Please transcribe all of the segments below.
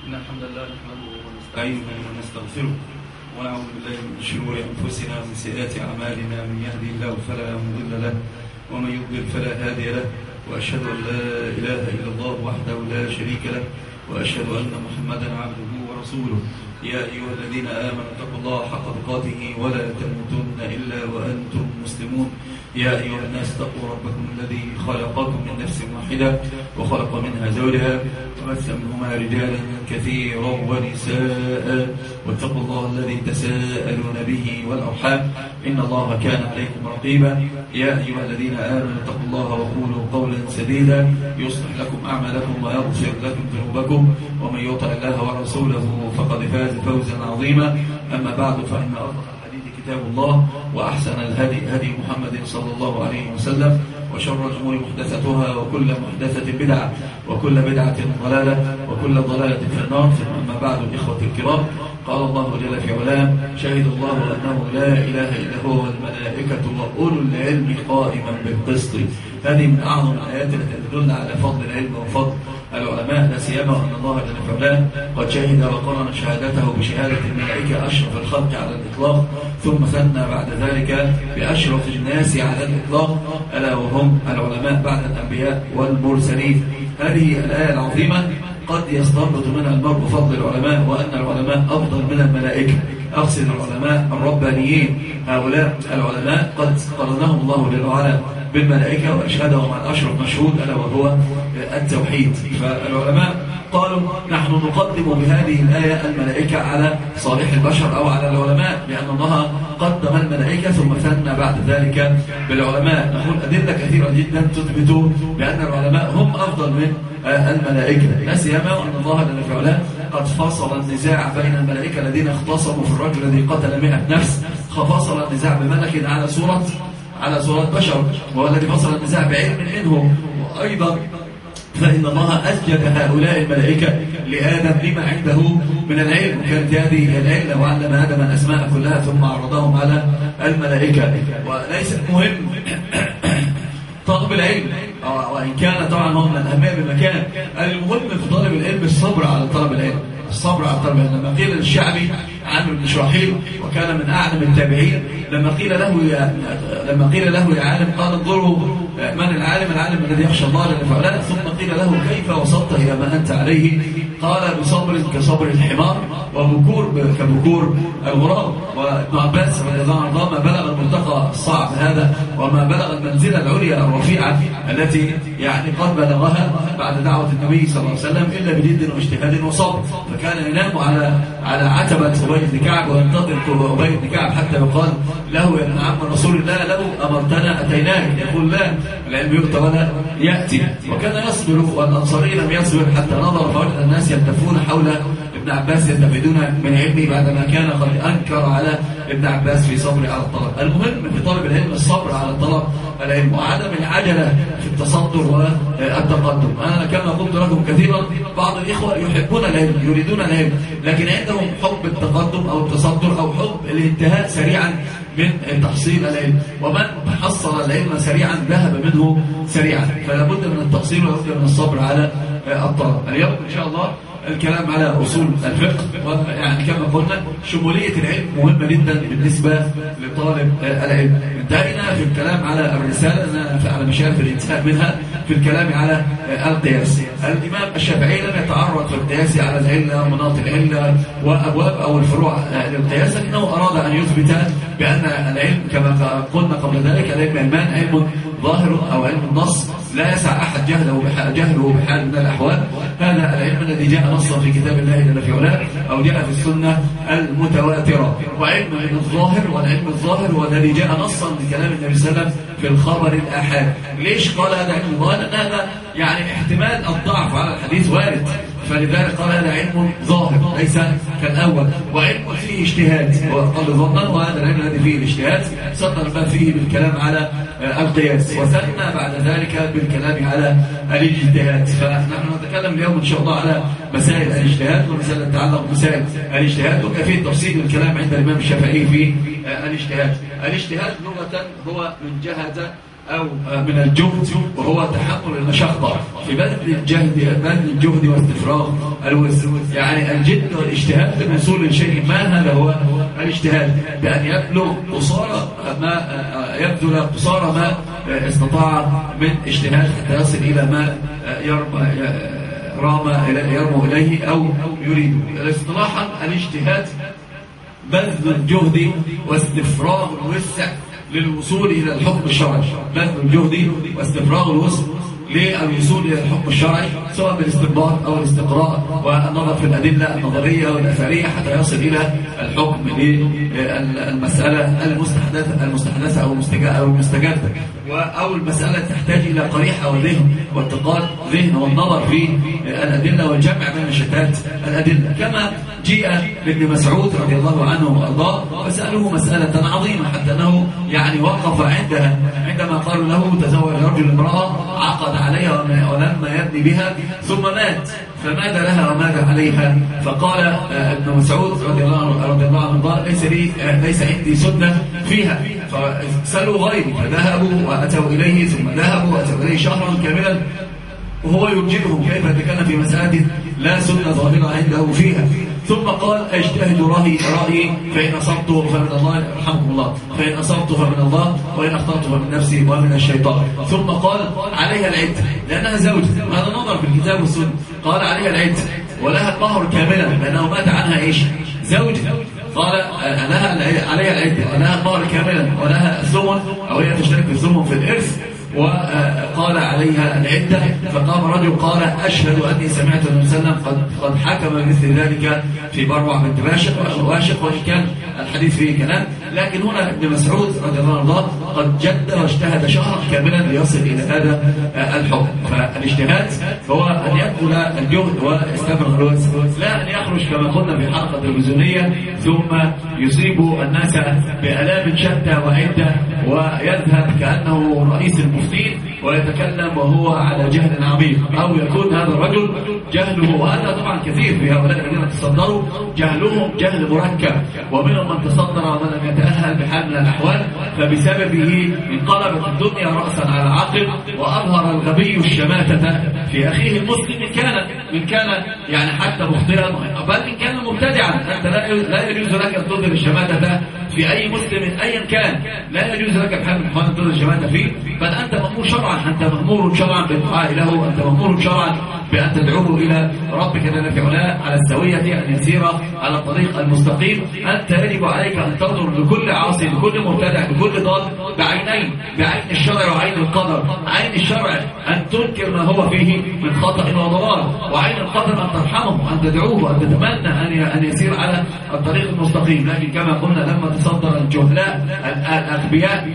إن الحمد لله نحمده ونستعينه ونستغفره ونعوذ بالله من شرور أنفسنا ومن سيئات أعمالنا. من يهدي الله فلا مضل له ومن يضلل فلا هادي له، وأشهد أن لا إله إلا الله وحده لا شريك له، وأشهد أن محمدا عبده ورسوله. يا أيها الذين آمنوا اتقوا الله حق تقاته ولا تموتن إلا وأنتم مسلمون. يا أيها الناس اتقوا ربكم الذي خلقكم من نفس واحدة وخلق منها زوجها وبث منهما رجالا كثيرا ونساء، واتقوا الله الذي تساءلون به والأرحام إن الله كان عليكم رقيبا. يا أيها الذين آمنوا اتقوا الله وقولوا قولا سديدا يصلح لكم أعمالكم ويغفر لكم ذنوبكم، ومن يطع الله ورسوله فقد فاز فوزا عظيما. أما بعد، فإن أصدق الحديث كتاب الله، وأحسن الهدي هدي محمد صلى الله عليه وسلم، وشر الأمور محدثتها، وكل محدثة بدعة، وكل بدعة ضلالة، وكل ضلالة في النار. أما بعد، الإخوة الكرام، قال الله جل في علاه: شهد الله أنه لا إله إلا هو والملائكة وأولو العلم قائما بالقسط. هذه من أعظم الآيات التي تدل على فضل العلم وفضل العلماء، لا سيما أن الله جل في علاه قد شهد وقرن شهادته بشهادة الملائكة أشرف الخلق على الإطلاق، ثم ثنى بعد ذلك بأشرف الناس على الإطلاق، ألا وهم العلماء بعد الأنبياء والمرسلين. هذه الآية العظيمة قد يستنبط منها المرء فضل العلماء، وأن العلماء أفضل من الملائكة. أقصد العلماء الربانيين، هؤلاء العلماء قد قرنهم الله جل وعلا بالملائكة وأشهدهم عن أشرف مشهود، ألا وهو التوحيد. فالعلماء قالوا: نحن نقدم بهذه الآية الملائكة على صالح البشر أو على العلماء، لأن الله قدم الملائكة ثم ثنى بعد ذلك بالعلماء. نقول أدلة كثيرة جدا تثبت بأن العلماء هم أفضل من الملائكة، لا سيما أن الله جل وعلا قد فصل النزاع بين الملائكة الذين اختصموا في الرجل الذي قتل 100 نفس، ففصل النزاع بملك على صورة بشر، وهو الذي فصل النزاع بعلم منه. وأيضا فإن الله أسجد هؤلاء الملائكة لآدم لما عنده من العلم، وكانت هذه العلة، وعلم آدم الأسماء كلها ثم عرضهم على الملائكة. وليس مهم طلب العلم، وإن كان طبعا هو من الأهمية بمكان. المهم في طالب العلم الصبر على طلب العلم، الصبر على طلب العلم. لما قيل للشعبي عامر بن شراحيل، وكان من أعلم التابعين، لما قيل له يا عالم، قال: انظروا من العالم الذي يخشى الله جل وعلا. ثم قيل له: كيف وصلت إلى ما أنت عليه؟ قال: بصبر كصبر الحمار، وبكور كبكور الغراب. وابن عباس رضي الله عنه: ما بلغ الملتقى الصعب هذا، وما بلغ المنزلة العليا الرفيعة التي يعني قد بلغها بعد دعوة النبي صلى الله عليه وسلم إلا بجد واجتهاد وصبر. فكان ينام على عتبة أبي بن كعب، وينتظر أبي بن كعب حتى يقال له: يا ابن عم رسول الله، لو أمرتنا أتيناك. يقول: لا، العلم يؤتى ولا يأتي. وكان يصبر، والأنصاري لم يصبر حتى نظر فوجد الناس يلتفون حول ابن عباس يستفيدون من علمه، بعدما كان قد أنكر على ابن عباس في صبره على الطلب. المهم في طلب العلم الصبر على طلب العلم، وعدم العجلة في التصدر والتقدم. أنا كما قلت لكم كثيرا، بعض الإخوة يحبون العلم، يريدون العلم، لكن عندهم حب التقدم أو التصدر، أو حب الانتهاء سريعا من تحصيل العلم. ومن حصل العلم سريعا ذهب منه سريعا. فلا بد من التحصيل ولابد من الصبر على الطلب. اليوم إن شاء الله الكلام على أصول الفقه، ويعني كما قلنا شمولية العلم مهمة جدا بالنسبة لطالب العلم. انتهينا في الكلام على الرسالة، على مشارف الانتهاء منها في الكلام على القياس. الإمام الشافعي لم يتعرض في القياس على العلة ومناط العلة وأبواب أو الفروع للقياس، لكنه أراد أن يثبت بأن العلم كما قلنا قبل ذلك العلم علمان: علم ظاهر أو علم النص لا يسع أحد جهله بحال من الأحوال. هذا العلم الذي جاء نصا في كتاب الله جل في علاه أو جاء في السنة المتواترة. وعلم الظاهر، والعلم الظاهر هو الذي جاء نصا لكلام النبي صلى الله عليه وسلم في الخبر الآحاد. ليش قال هذا علم ظاهر؟ لأن هذا يعني احتمال الضعف على الحديث وارد، فلذلك قال هذا علم ظاهر ليس كالأول. وعلم فيه اجتهاد، وقال ظنا، وهذا العلم الذي فيه الاجتهاد صدر الباب فيه بالكلام على القياس، وثنى بعد ذلك بالكلام على الاجتهاد. فنحن نتكلم اليوم إن شاء الله على مسائل الاجتهاد، ومسائل تتعلق بمسائل الاجتهاد، وكيفية تفصيل الكلام عند الإمام الشافعي في الاجتهاد. الاجتهاد لغة هو من جهد أو من الجهد، وهو تحمل المشقة في بذل الجهد واستفراغ الوسع. يعني الجد والاجتهاد للوصول لشيء ما، هذا هو الاجتهاد، بأن يبذل قصارى ما استطاع من اجتهاد حتى يصل إلى ما يرمو إليه أو يريد. اصطلاحا الاجتهاد بذل الجهد واستفراغ الوسع للوصول إلى الحكم الشرعي، بذل الجهد واستفراغ الوسع للوصول إلى الحكم الشرعي، سواء بالاستنباط أو الاستقراء والنظر في الأدلة النظرية والأثرية حتى يصل إلى الحكم للمسألة المستحدثة أو المستجدة، أو المسألة تحتاج إلى قريحة وذهن واتقاد ذهن والنظر في الأدلة والجمع بين شتات الأدلة. كما جيء لابن مسعود رضي الله عنه وأرضاه وسأله مسألة عظيمة حتى أنه يعني وقف عندها عندما قالوا له تزوج رجل امرأة عقد عليها ولما يبني بها ثم مات، فماذا لها وماذا عليها؟ فقال ابن مسعود رضي الله عنه ليس عندي سنة فيها، فسألوا غيري فذهبوا وأتوا إليه، ثم ذهبوا وأتوا إليه شهرا كاملا وهو ينجدهم كيف يتكلم في مسألة لا سنة ظاهرة عنده فيها. ثم قال اجتهد رأيي فإن أصبت فمن الله رحمه الله، فإن أصبت فمن الله وإن أخطأت فمن نفسي ومن الشيطان. ثم قال عليها العدة لأنها زوجة، هذا نظر في الكتاب والسنة، قال عليها العدة ولها الطهر كاملا لأنه مات عنها إيش؟ زوجة. قال عليها العدة ولها الطهر كاملا ولها الثمن أو هي تشترك في الثمن في الإرث، وقال عليها العدة. فقام رجل قال أشهد أني سمعت النبي صلى الله عليه وسلم قد حكم مثل ذلك في بروع بنت واشق، وإن كان الحديث فيه كلام، لكن هنا ابن مسعود رضي الله عنه قد جد واجتهد شهرا كاملا ليصل إلى هذا الحكم. فالاجتهاد هو أن يبذل الجهد واستفرغ الوسع، لا أن يخرج كما قلنا في حلقة تلفزيونية ثم يصيب الناس بآلام شتى وعدة ويذهب كأنه رئيس المفتين ويتكلم وهو على جهل عميق، أو يكون هذا الرجل جهله، وهذا طبعا كثير في هؤلاء الذين تصدروا جهلهم جهل مركب، ومنهم من تصدر ومن لم يتأهل بحال من الأحوال، فبسببه انقلبت الدنيا رأسا على عقب، وأظهر الغبي الشماتة في أخيه المسلم إن كان يعني حتى مخطئا، بل إن كان مبتدعا. أنت لا يجوز لك أن تظهر الشماتة في أي مسلم أيا كان، لا يجوز لك بحال من الأحوال أن تظهر الشماتة فيه، بل أنت مأمور شرعا، أنت مأمور شرعا بالدعاء له، أنت مأمور شرعا بأن تدعوه إلى ربك جل في علاه على السوية، أن يسير على الطريق المستقيم. أنت يجب عليك أن تنظر لكل عاصي لكل مبتدع لكل ضال بعينين، بعين الشرع وعين القدر. عين الشرع أن تنكر ما هو فيه من خطأ وضلال، وعين القدر أن ترحمه وأن تدعوه وأن تتمنى أن يسير على الطريق المستقيم. لكن كما قلنا لما تصدر الجهلاء الأغبياء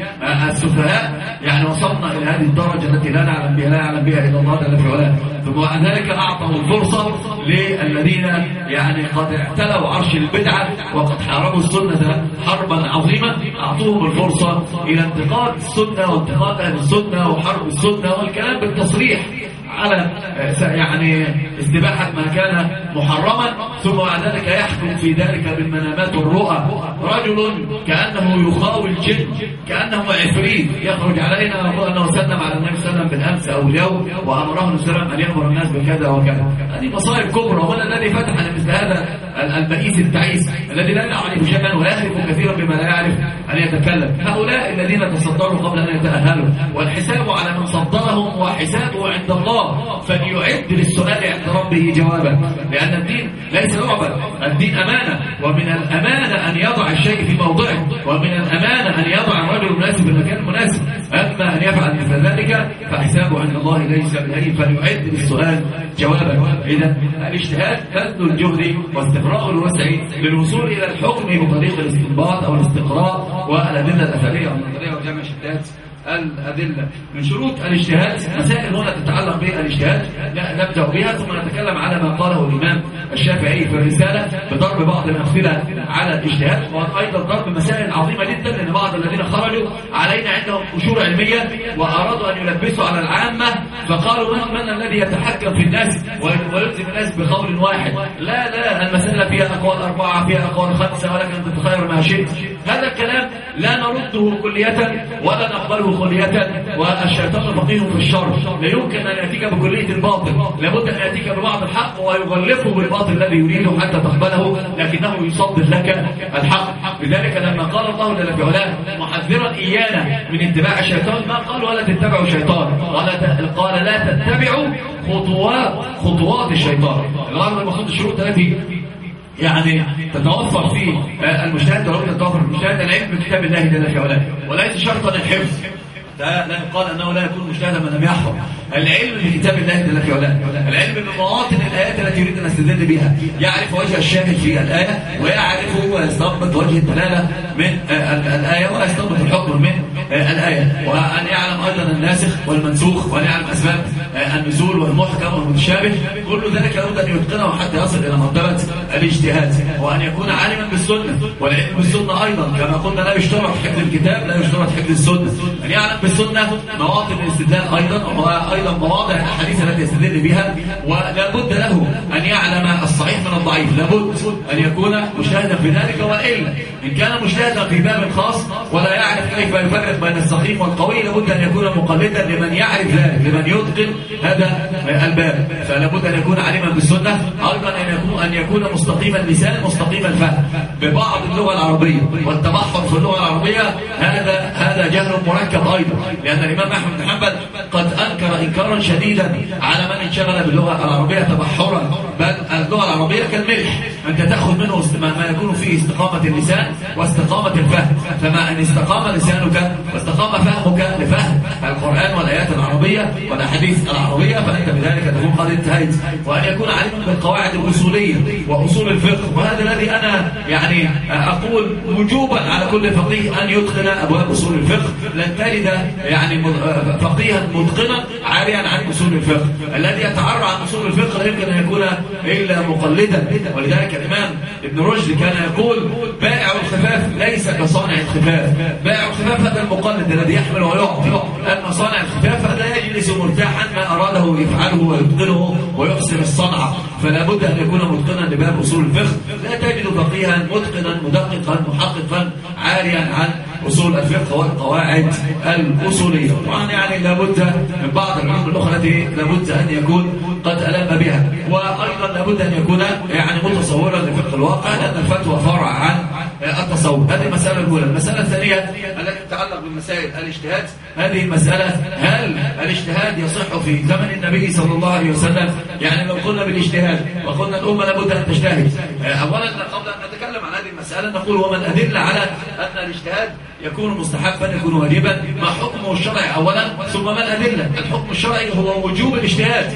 السفهاء يعني وصلنا إلى هذه الدرجة التي لا يعلم بها إلا الله جل في علاه. ثم ذلك أعطوا الفرصة للذين يعني قد اعتلوا عرش البدعة وقد حاربوا السنة حربا عظيمة، أعطوهم الفرصة إلى انتقاد السنة وانتقاد أهل السنة وحرب السنة والكلام بالتصريح على يعني استباحة ما كان محرما، ثم بعد ذلك يحكم في ذلك بالمنامات والرؤى. رجل كأنه يخاوي الجن، كأنه عفريت يخرج علينا ويقول أنه سلم على النبي صلى الله عليه وسلم بالأمس أو اليوم وأمره النبي صلى الله عليه وسلم أن يأمر الناس بكذا وكذا. هذه مصائب كبرى، ولا الذي فتح مثل هذا البئيس التعيس الذي لا يعرف شيئا ويهرب كثيرا بما لا يعرف أن يتكلم. هؤلاء الذين تصدروا قبل أن يتأهلوا، والحساب على من صدرهم وحسابه عند الله، فليعد للسؤال عند ربه جوابا، لأن الدين ليس لعبا، الدين أمانة، ومن الأمانة أن يضع الشيء في موضعه، ومن الأمانة أن يضع الرجل المناسب في المكان المناسب. أما أن يفعل مثل ذلك فحسابه عند الله ليس بهين، فليعد للسؤال جوابا. إذا الاجتهاد بذل الجهد واستفراغ الوسع للوصول إلى الحكم بطريق الاستنباط أو الاستقراء والأدلة الأثرية والنظرية وجمع شتات الأدلة. من شروط الاجتهاد مسائل هنا تتعلق بالاجتهاد نبدأ بها، ثم نتكلم على ما قاله الإمام الشافعي في الرسالة بضرب بعض الأمثلة على الاجتهاد، وأيضا ضرب مسائل عظيمة جدا، لأن بعض الذين خرجوا علينا عندهم قشور علمية وأرادوا أن يلبسوا على العامة، فقالوا من الذي يتحكم في الناس ويلزم الناس بقول واحد؟ لا المسألة فيها أقوال 4 فيها أقوال 5 ولكن تتخير ما شئت. هذا الكلام لا نرده كلية ولا نقبله كلية، والشيطان فقيه في الشر، لا يمكن أن يأتيك بكلية الباطل، لابد أن يأتيك ببعض الحق ويغلفه بالباطل الذي يريده حتى تقبله، لكنه يصدر لك الحق. لذلك لما قال الله جل في علاه محذرا إيانا من اتباع الشيطان، ما قال ولا تتبعوا الشيطان، قال لا تتبعوا خطوات الشيطان. الغرض المقصود الشروط التي يعني تتوفر في المجتهد، ضروري تتوفر في المجتهد العلم بكتاب الله جل في علاه، وليس شرطا الحفظ. لا يقال انه لا يكون مجتهدا من لم يحفظ. العلم بكتاب الله جل في علاه، العلم بمواطن الايات التي يريد ان يستدل بها، يعرف وجه الشاهد في الايه ويعرف ويستنبط وجه الدلاله من الايه ويستنبط الحكم من الايه، وان يعلم ايضا الناسخ والمنسوخ، وان يعلم اسباب النزول والمحكم والمتشابه. كل ذلك لابد ان يتقنه حتى يصل الى مرتبه الاجتهاد، وان يكون عالما بالسنه. والعلم بالسنه ايضا كما قلنا لا يشترط حفظ الكتاب، لا يشترط حفظ السنه، ان يعلم بالسنه مواطن الاستدلال ايضا، وايضا مواضع الاحاديث التي يستدل بها، ولا بد له ان يعلم الصحيح من الضعيف، لابد ان يكون مجتهدا في ذلك. والا ان كان مجتهدا في باب خاص ولا يعرف كيف يفرق بين السقيم والقوي، لابد ان يكون مقلدا لمن يعرف ذلك، لمن يتقن هذا الباب. فلا بد ان يكون عالما بالسنه، ايضا ان يكون مستقيم اللسان مستقيم الفهم ببعض اللغه العربيه، والتبحر في اللغه العربيه هذا جهل مركب ايضا، لان الامام احمد بن حنبل قد انكر انكارا شديدا على من انشغل باللغه العربيه تبحرا، بل اللغه العربيه كالملح، انت تاخذ منه ما يكون فيه استقامه اللسان واستقامه الفهم. فما ان استقام لسانك واستقام فهمك لفهم القران والايات العربيه والاحاديث العربيه، فانت بذلك تكون قد انتهيت. وان يكون عليما بالقواعد الاصوليه واصول الفقه، وهذا الذي انا يعني اقول وجوبا على كل فقيه ان يتقن ابواب اصول الفقه. لن تجد يعني فقيها متقنا عاريا عن اصول الفقه. الذي يتعرى عن اصول الفقه لا يمكن ان يكون الا مقلدا. ولذلك الامام ابن رشد كان يقول بائع الخفاف ليس كصانع الخفاف. بائع الخفاف هذا المقلد الذي يحمل ويعطي، اما صانع الخفاف هذا يجلس مرتاحا ما اراده يفعله ويتقنه ويحسن الصنعه. فلا بد ان يكون متقنا لباب اصول الفقه. لا تجد فقيها متقنا مدققا محققا عاريا عن اصول الفقه والقواعد الاصوليه. طبعا يعني لابد من بعض العلوم الاخرى التي لابد ان يكون قد ألم بها، وايضا لابد ان يكون يعني متصورا لفقه الواقع، لان الفتوى فرع عن التصور. هذه المساله الاولى. المساله الثانيه التي تتعلق بمسائل الاجتهاد، هذه المساله هل الاجتهاد يصح في زمن النبي صلى الله عليه وسلم؟ يعني لو قلنا بالاجتهاد وقلنا الامه لابد ان تجتهد، اولا قبل ان نتكلم عن هذه المساله نقول وما الادله على ان الاجتهاد يكون مستحبا يكون واجبا؟ ما حكمه الشرعي اولا، ثم ما الادله؟ الحكم الشرعي هو وجوب الاجتهاد،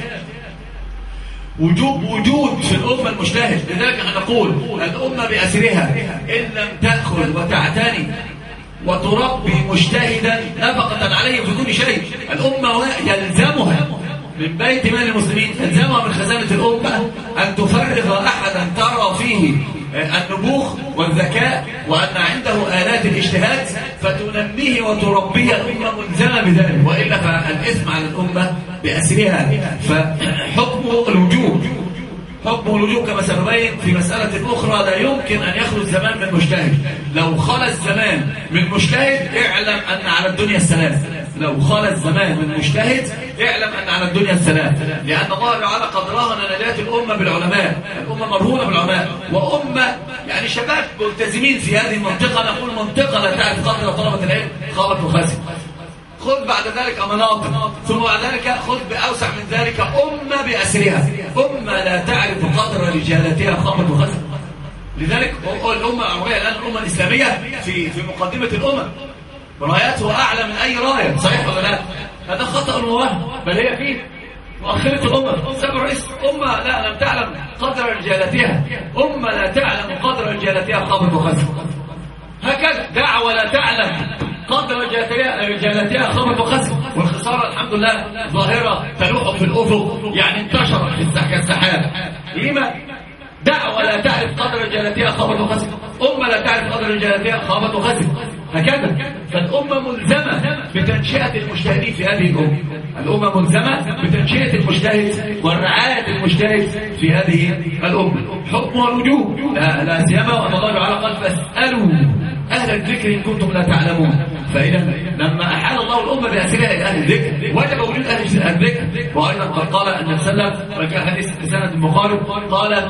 وجود في الأمة المجتهد. لذلك نقول الأمة بأسرها إن لم تأخذ وتعتني وتربي مجتهدا نفقة عليه بدون شيء، الأمة يلزمها من بيت مال المسلمين، يلزمها من خزانة الأمة أن تفرغ أحدا ترى فيه النبوغ والذكاء وأن عنده آلات الاجتهاد فتنميه وتربيه. الأمة ملزمة بذلك، وإلا فالإثم على الأمة بأسرها. فحكمه الوجوب، حكمه الوجوب كما سنبين في مسألة أخرى. لا يمكن أن يخرج زمان من مجتهد. لو خلص زمان من مجتهد اعلم أن على الدنيا السلام. لو خلص زمان من مجتهد اعلم أن على الدنيا السلام، لأن الله تعالى قد رهن نجاة الأمة بالعلماء. الأمة مرهونة بالعلماء، وأمة يعني شباب ملتزمين في هذه المنطقة. نقول منطقة لا تعرف قدر طلبة العلم خابت وخاسر. خذ بعد ذلك مناطق، ثم بعد ذلك خذ بأوسع من ذلك أمة بأسرها. أمة لا تعرف قدر رجالتها خابت وخاسر. لذلك الأمة العربية الآن الأمة الإسلامية في مقدمة الأمم، راياته أعلى من أي راية، صحيح ولا لا؟ هذا خطأ ووهم، بل هي فيه مؤخرة الأمة. سبب رئيس أمة لا لم تعلم قدر رجالتها، أمة لا تعلم قدر رجالتها خابت وخاسر. هكذا دعوة لا تعلم قدر رجالتها خابت وخسر. والخسارة الحمد لله ظاهرة تلوح في الأفق، يعني انتشرت في السحاب. لما؟ دعوة لا تعرف قدر رجالتها خابت وخسر، أمة لا تعرف قدر رجالتها خابت وخسر. هكذا فالأمة ملزمة بتنشئة المجتهدين في هذه الأمة. الأمة ملزمة بتنشئة المجتهد ورعاية المجتهد في هذه الأمة. حكمها الوجوب لا سيما، وأن الله تعالى قال فاسألوا أهل الذكر إن كنتم لا تعلمون. فإذا لما أحال الله الأمة بأسئلة إلى أهل الذكر وجب وجود أهل الذكر. وأيضا قد قال النبي صلى الله عليه وسلم وجاء حديث سند البخاري قال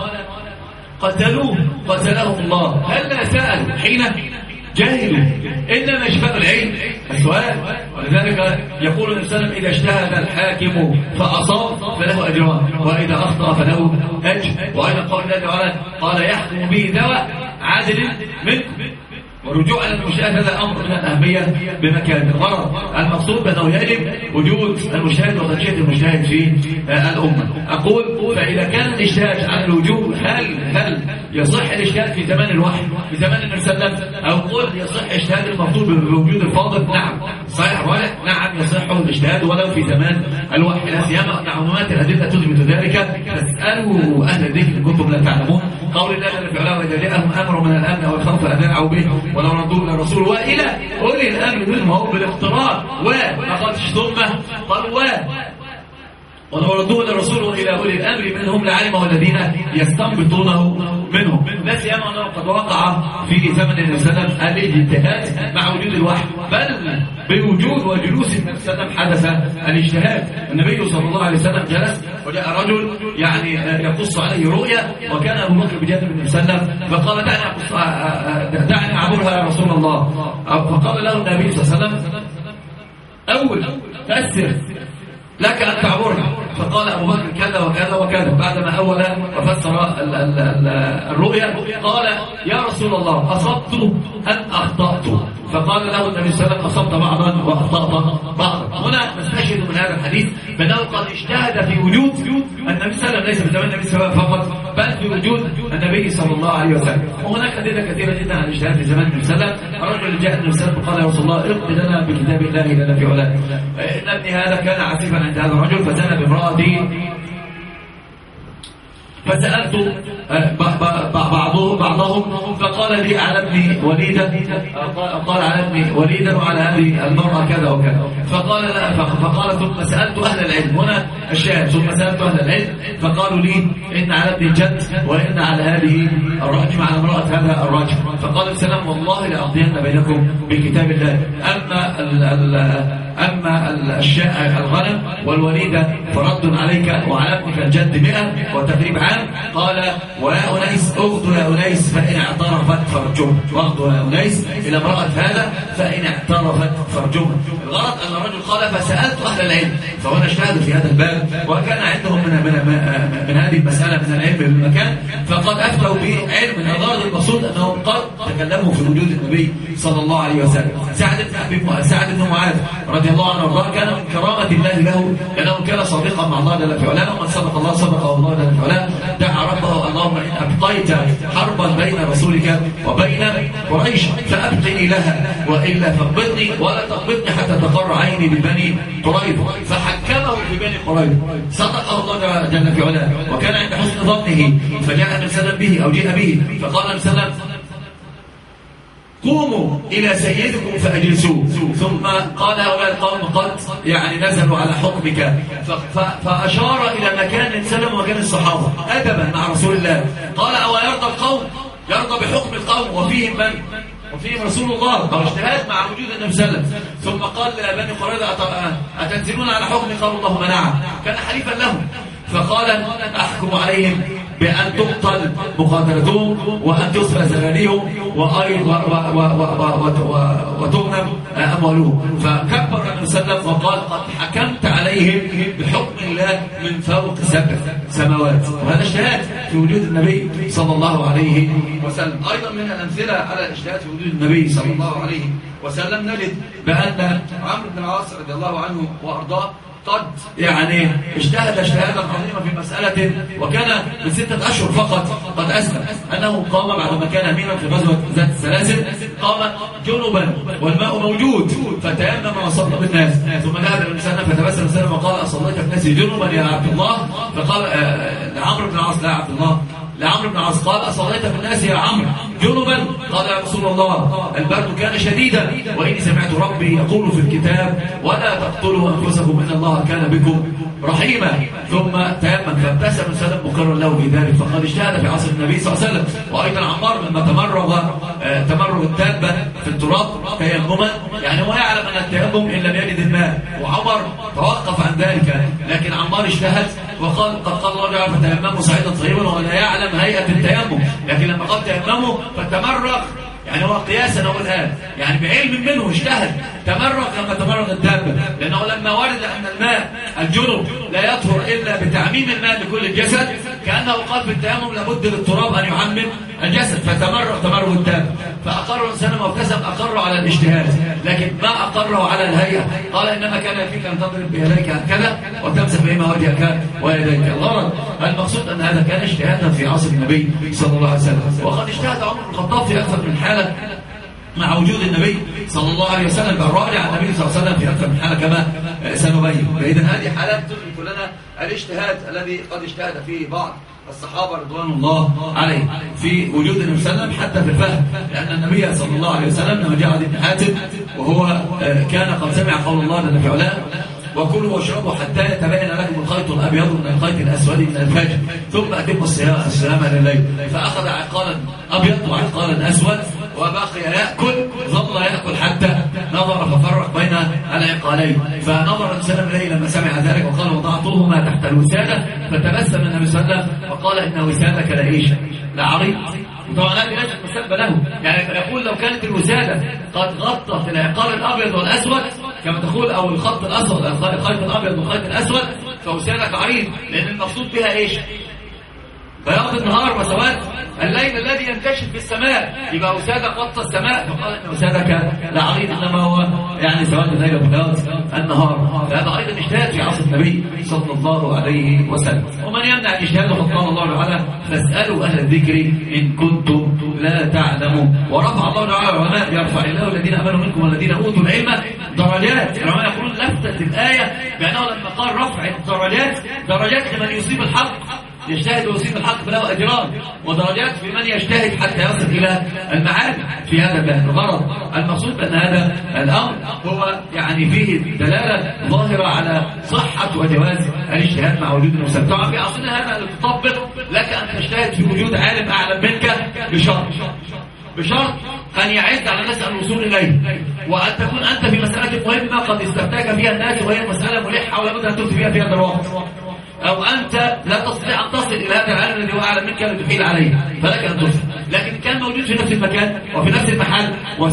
قتلهم الله هل سألوا حين جاهلوا إنما شفاء العلم السؤال. ولذلك يقول النبي صلى الله عليه وسلم إذا اجتهد الحاكم فأصاب فله أجران وإذا أخطأ فله أجر. وأيضا قول الله تعالى قال يحكم به ذوى عادل منكم. ورجوع المجتهد هذا أمر من الأهمية بمكان الغرض المقصود بأنه يجب وجود المجتهد وخشية المجتهد في الأمة. أقول فإذا كان الاجتهاد على الوجوب هل يصح الاجتهاد في زمان الوحي في زمان النبي صلى الله عليه وسلم أو قل يصح اجتهاد المطلوب بوجود الفاضل؟ نعم صحيح ولا نعم يصح الاجتهاد ولو في زمان الوحي لا سيما أن عمومات الأدلة تثبت ذلك. فاسألوا أهل الذكر إن كنتم لا تعلمون. قول الله جل في علاه وإذا جاءهم أمر من الأمن أو الخوف أذاعوا به ولو ردوه إلى الرسول وإلى أولي الأمر منهم هو بالاقتراض وقد ثم قالوا ولو ردوه إلى الرسول وإلى أولي الأمر منهم لعلمه الذين يستنبطونه منهم. لا سيما أنه قد وقع في زمن النبي صلى الله عليه وسلم الاجتهاد مع وجود الوحي بل بوجود وجلوس النبي صلى الله عليه وسلم حدث الاجتهاد. النبي صلى الله عليه وسلم جلس وجاء رجل يعني يقص عليه رؤيا وكان أبو بكر بجانب النبي صلى الله عليه وسلم فقال دعني أعبرها يا رسول الله. فقال له النبي صلى الله عليه وسلم أول فسر لك أن تعبرها. فقال أبو بكر كذا وكذا وكذا. بعدما أول وفسر الرؤيا قال يا رسول الله أصبت أم أخطأت؟ فقال له النبي صلى الله عليه وسلم أصبت بعضا وأخطأت بعضا. هنا نستشهد من هذا الحديث بأنه قد اجتهد في وجود النبي صلى الله عليه وسلم ليس في زمان النبي صلى الله عليه وسلم فقط بل في وجود النبي صلى الله عليه وسلم. وهناك أدلة كثيرة جدا عن الاجتهاد في زمان النبي صلى الله عليه وسلم. الرجل جاء النبي صلى الله عليه وسلم قال يا رسول الله اقض لنا بكتاب الله لنا في علاه. إن ابني هذا كان عسيفا عند هذا الرجل فزنى بامرأته فسألت بعضهم فقال لي أعلمني وليدا قال أعلمني وليدا وعلى هذه المرأة كذا وكذا. فقال لا فقال ثم سألت أهل العلم هنا الشاهد ثم سألت أهل العلم فقالوا لي إن على ابني الجد وإن على هذه الرجم على امرأة هذا الرجم. فقال السلام والله لأقضين بينكم بكتاب الله. أما الغنم والوليدة فرد عليك وعلى ابنك الجد 100 وتقريب عام. قال ويا أنيس اغدوا يا أنيس فإن اعترفت فرجمه. واغدوا يا أنيس إلى امرأة هذا فإن اعترفت فرجمه. الغرض أن الرجل قال فسألت أهل العلم فهنا اجتهدوا في هذا الباب وكان عندهم من هذه المسألة من العلم بالمكان فقد أفتوا بعلم. الغرض المقصود أنهم قد تكلموا في وجود النبي صلى الله عليه وسلم. سعد بن معاذ رضي الله عنه وارضاه كان من كرامة الله له لأنه كان صادقا مع الله جل في علاه ومن صدق الله صدقه الله جل في علاه. دعا ربه اللهم إن أبقيت حربا بين رسولك وبين قريش فأبقني لها وإلا فاقبضني ولا تقبضني حتى تقر عيني ببني قريظة. فحكمه ببني قريظة صدقه الله جل في علاه وكان عند حسن ظنه. فجاء النبي صلى الله عليه وسلم به أو جاء به فقال النبي صلى الله عليه وسلم قوموا إلى سيدكم فأجلسوه. ثم قال هؤلاء القوم قد يعني نزلوا على حكمك فأشار إلى مكان سلم وكان الصحابة أدبا مع رسول الله. قال أو يرضى القوم يرضى بحكم القوم وفيهم من؟ وفيهم رسول الله. أو اجتهاد مع وجود النبي صلى الله عليه وسلم. ثم قال لبني قريظة أتنزلون على حكم؟ قالوا اللهم نعم. كان حليفا لهم. فقال أحكم عليهم بأن تقتل مقاتلتهم وأن تسرى زغاليهم وتغنم أموالهم. فكبر النبي صلى الله عليه وسلم وقال قد حكمت عليهم بحكم الله من فوق 7 سماوات. وهذا اجتهاد في وجود النبي صلى الله عليه وسلم. أيضا من الأمثلة على الاجتهاد في وجود النبي صلى الله عليه وسلم نجد بأن عمرو بن العاص رضي الله عنه وأرضاه قد يعني اجتهد اجتهادا عظيما في مسألة وكان من 6 أشهر فقط قد أسلم. أنه قام بعدما كان أميرا في غزوة ذات السلاسل قام جنبا والماء موجود فتيمم وصلى بالناس. ثم ذهب النبي صلى الله عليه وسلم فتبسم سلم وقال أصليت بالناس جنبا يا عبد الله؟ فقال لعمرو بن العاص لا عبد الله لعمرو بن العاص قال أصليت بالناس يا عمرو جنبا؟ قال يا رسول الله البرد كان شديدا وإني سمعت ربي يقول في الكتاب ولا تقتلوا أنفسكم إن الله كان بكم رحيما ثم تيمم فابتسم سلم مقرا له بذلك فقد اجتهد في عصر النبي صلى الله عليه وسلم. وايضا عمار لما تمرغ الدابه في التراب تيمما، يعني هو يعلم ان التيمم ان لم يجد الماء، وعمر توقف عن ذلك، لكن عمار اجتهد وقال قد قال الله تعالى فتيمموا صعيدا طيبا ولا يعلم هيئه التيمم، لكن لما قال تيمموا فتمرغ، يعني هو قياسا هو الآن يعني بعلم منه اجتهد تمرغ كما تمرغ الدابة، لأنه لما ورد أن الماء الجنب لا يطهر إلا بتعميم الماء لكل الجسد، كأنه قال في التيمم لابد للتراب أن يعمم الجسد، فتمرغ الدابة. فأقر الإنسان وابتسم أقر على الاجتهاد، لكن ما أقره على الهيئة، قال إنما كان يكفيك أن تضرب بيديك هكذا وتمسح بهما وجهك ويديك. الغرض المقصود أن هذا كان اجتهادا في عصر النبي صلى الله عليه وسلم. وقد اجتهد عمر بن الخطاب في أكثر من حالة مع وجود النبي صلى الله عليه وسلم، بل راجع النبي صلى الله عليه وسلم في أكثر من حالة كما سنبين. فإذا هذه حالات تدرك لنا الاجتهاد الذي قد اجتهد فيه بعض الصحابة رضوان الله عليه في وجود النبي صلى الله عليه وسلم حتى في الفهم، لأن النبي صلى الله عليه وسلم لما جاء ابن حاتم وهو كان قد سمع قول الله جل في علاه وكلوا واشربوا حتى يتبين لكم الخيط الأبيض من الخيط الأسود من الفجر ثم أتموا الصيام إلى الليل، فأخذ عقالا أبيض وعقالا أسود وبقي يأكل، ظل يأكل حتى نظر ففرق بين العقالين، فنظر النبي صلى الله عليه وسلم لما سمع ذلك وقال وضعتهما تحت الوسادة، فتبسم النبي صلى الله عليه وسلم وقال إن وسادك لعيش لعريض. طبعا هذه ليست مسبة له، يعني يقول لو كانت الوسادة قد غطت العقال الأبيض والأسود كما تقول أو الخط الأسود الخيط الأبيض والخيط الأسود فوسادك عريض، لأن المقصود بها إيش؟ بياض النهار وسواد الليل الذي ينكشف في السماء، يبقى وسادة غطى السماء، فقال ان وسادك لعريض، انما هو يعني سواد الليل وبياض النهار. فهذا ايضا اجتهاد في عصر النبي صلى الله عليه وسلم. ومن يمنع الاجتهاد وقد قال الله تعالى فاسالوا اهل الذكر ان كنتم لا تعلمون. ورفع الله تعالى العلماء يرفع الله الذين امنوا منكم والذين اوتوا العلم درجات. العلماء يقولون لفتت الايه بانه لما قال رفع الدرجات درجات لمن يصيب الحق يجتهد ويصيب الحق فله أجران، ودرجات في من يجتهد حتى يصل إلى المعاد في هذا الباب. الغرض المقصود أن هذا الأمر هو يعني فيه دلالة ظاهرة على صحة وجواز الاجتهاد مع وجود المسلم. طبعا في عصرنا هذا تطبق لك أن تجتهد في وجود عالم أعلم منك بشرط أن يعد على الناس الوصول إليه، وأن تكون أنت في مسألة مهمة قد استفتاك فيها الناس وهي مسألة ملحة ولا بد أن تفتي فيها في هذا الوقت، أو أنت لا تستطيع أن تصل إلى هذا العالم الذي هو أعلم منك لتحيل عليه فلك أن تصل، لكن كان موجود في نفس المكان وفي نفس المحل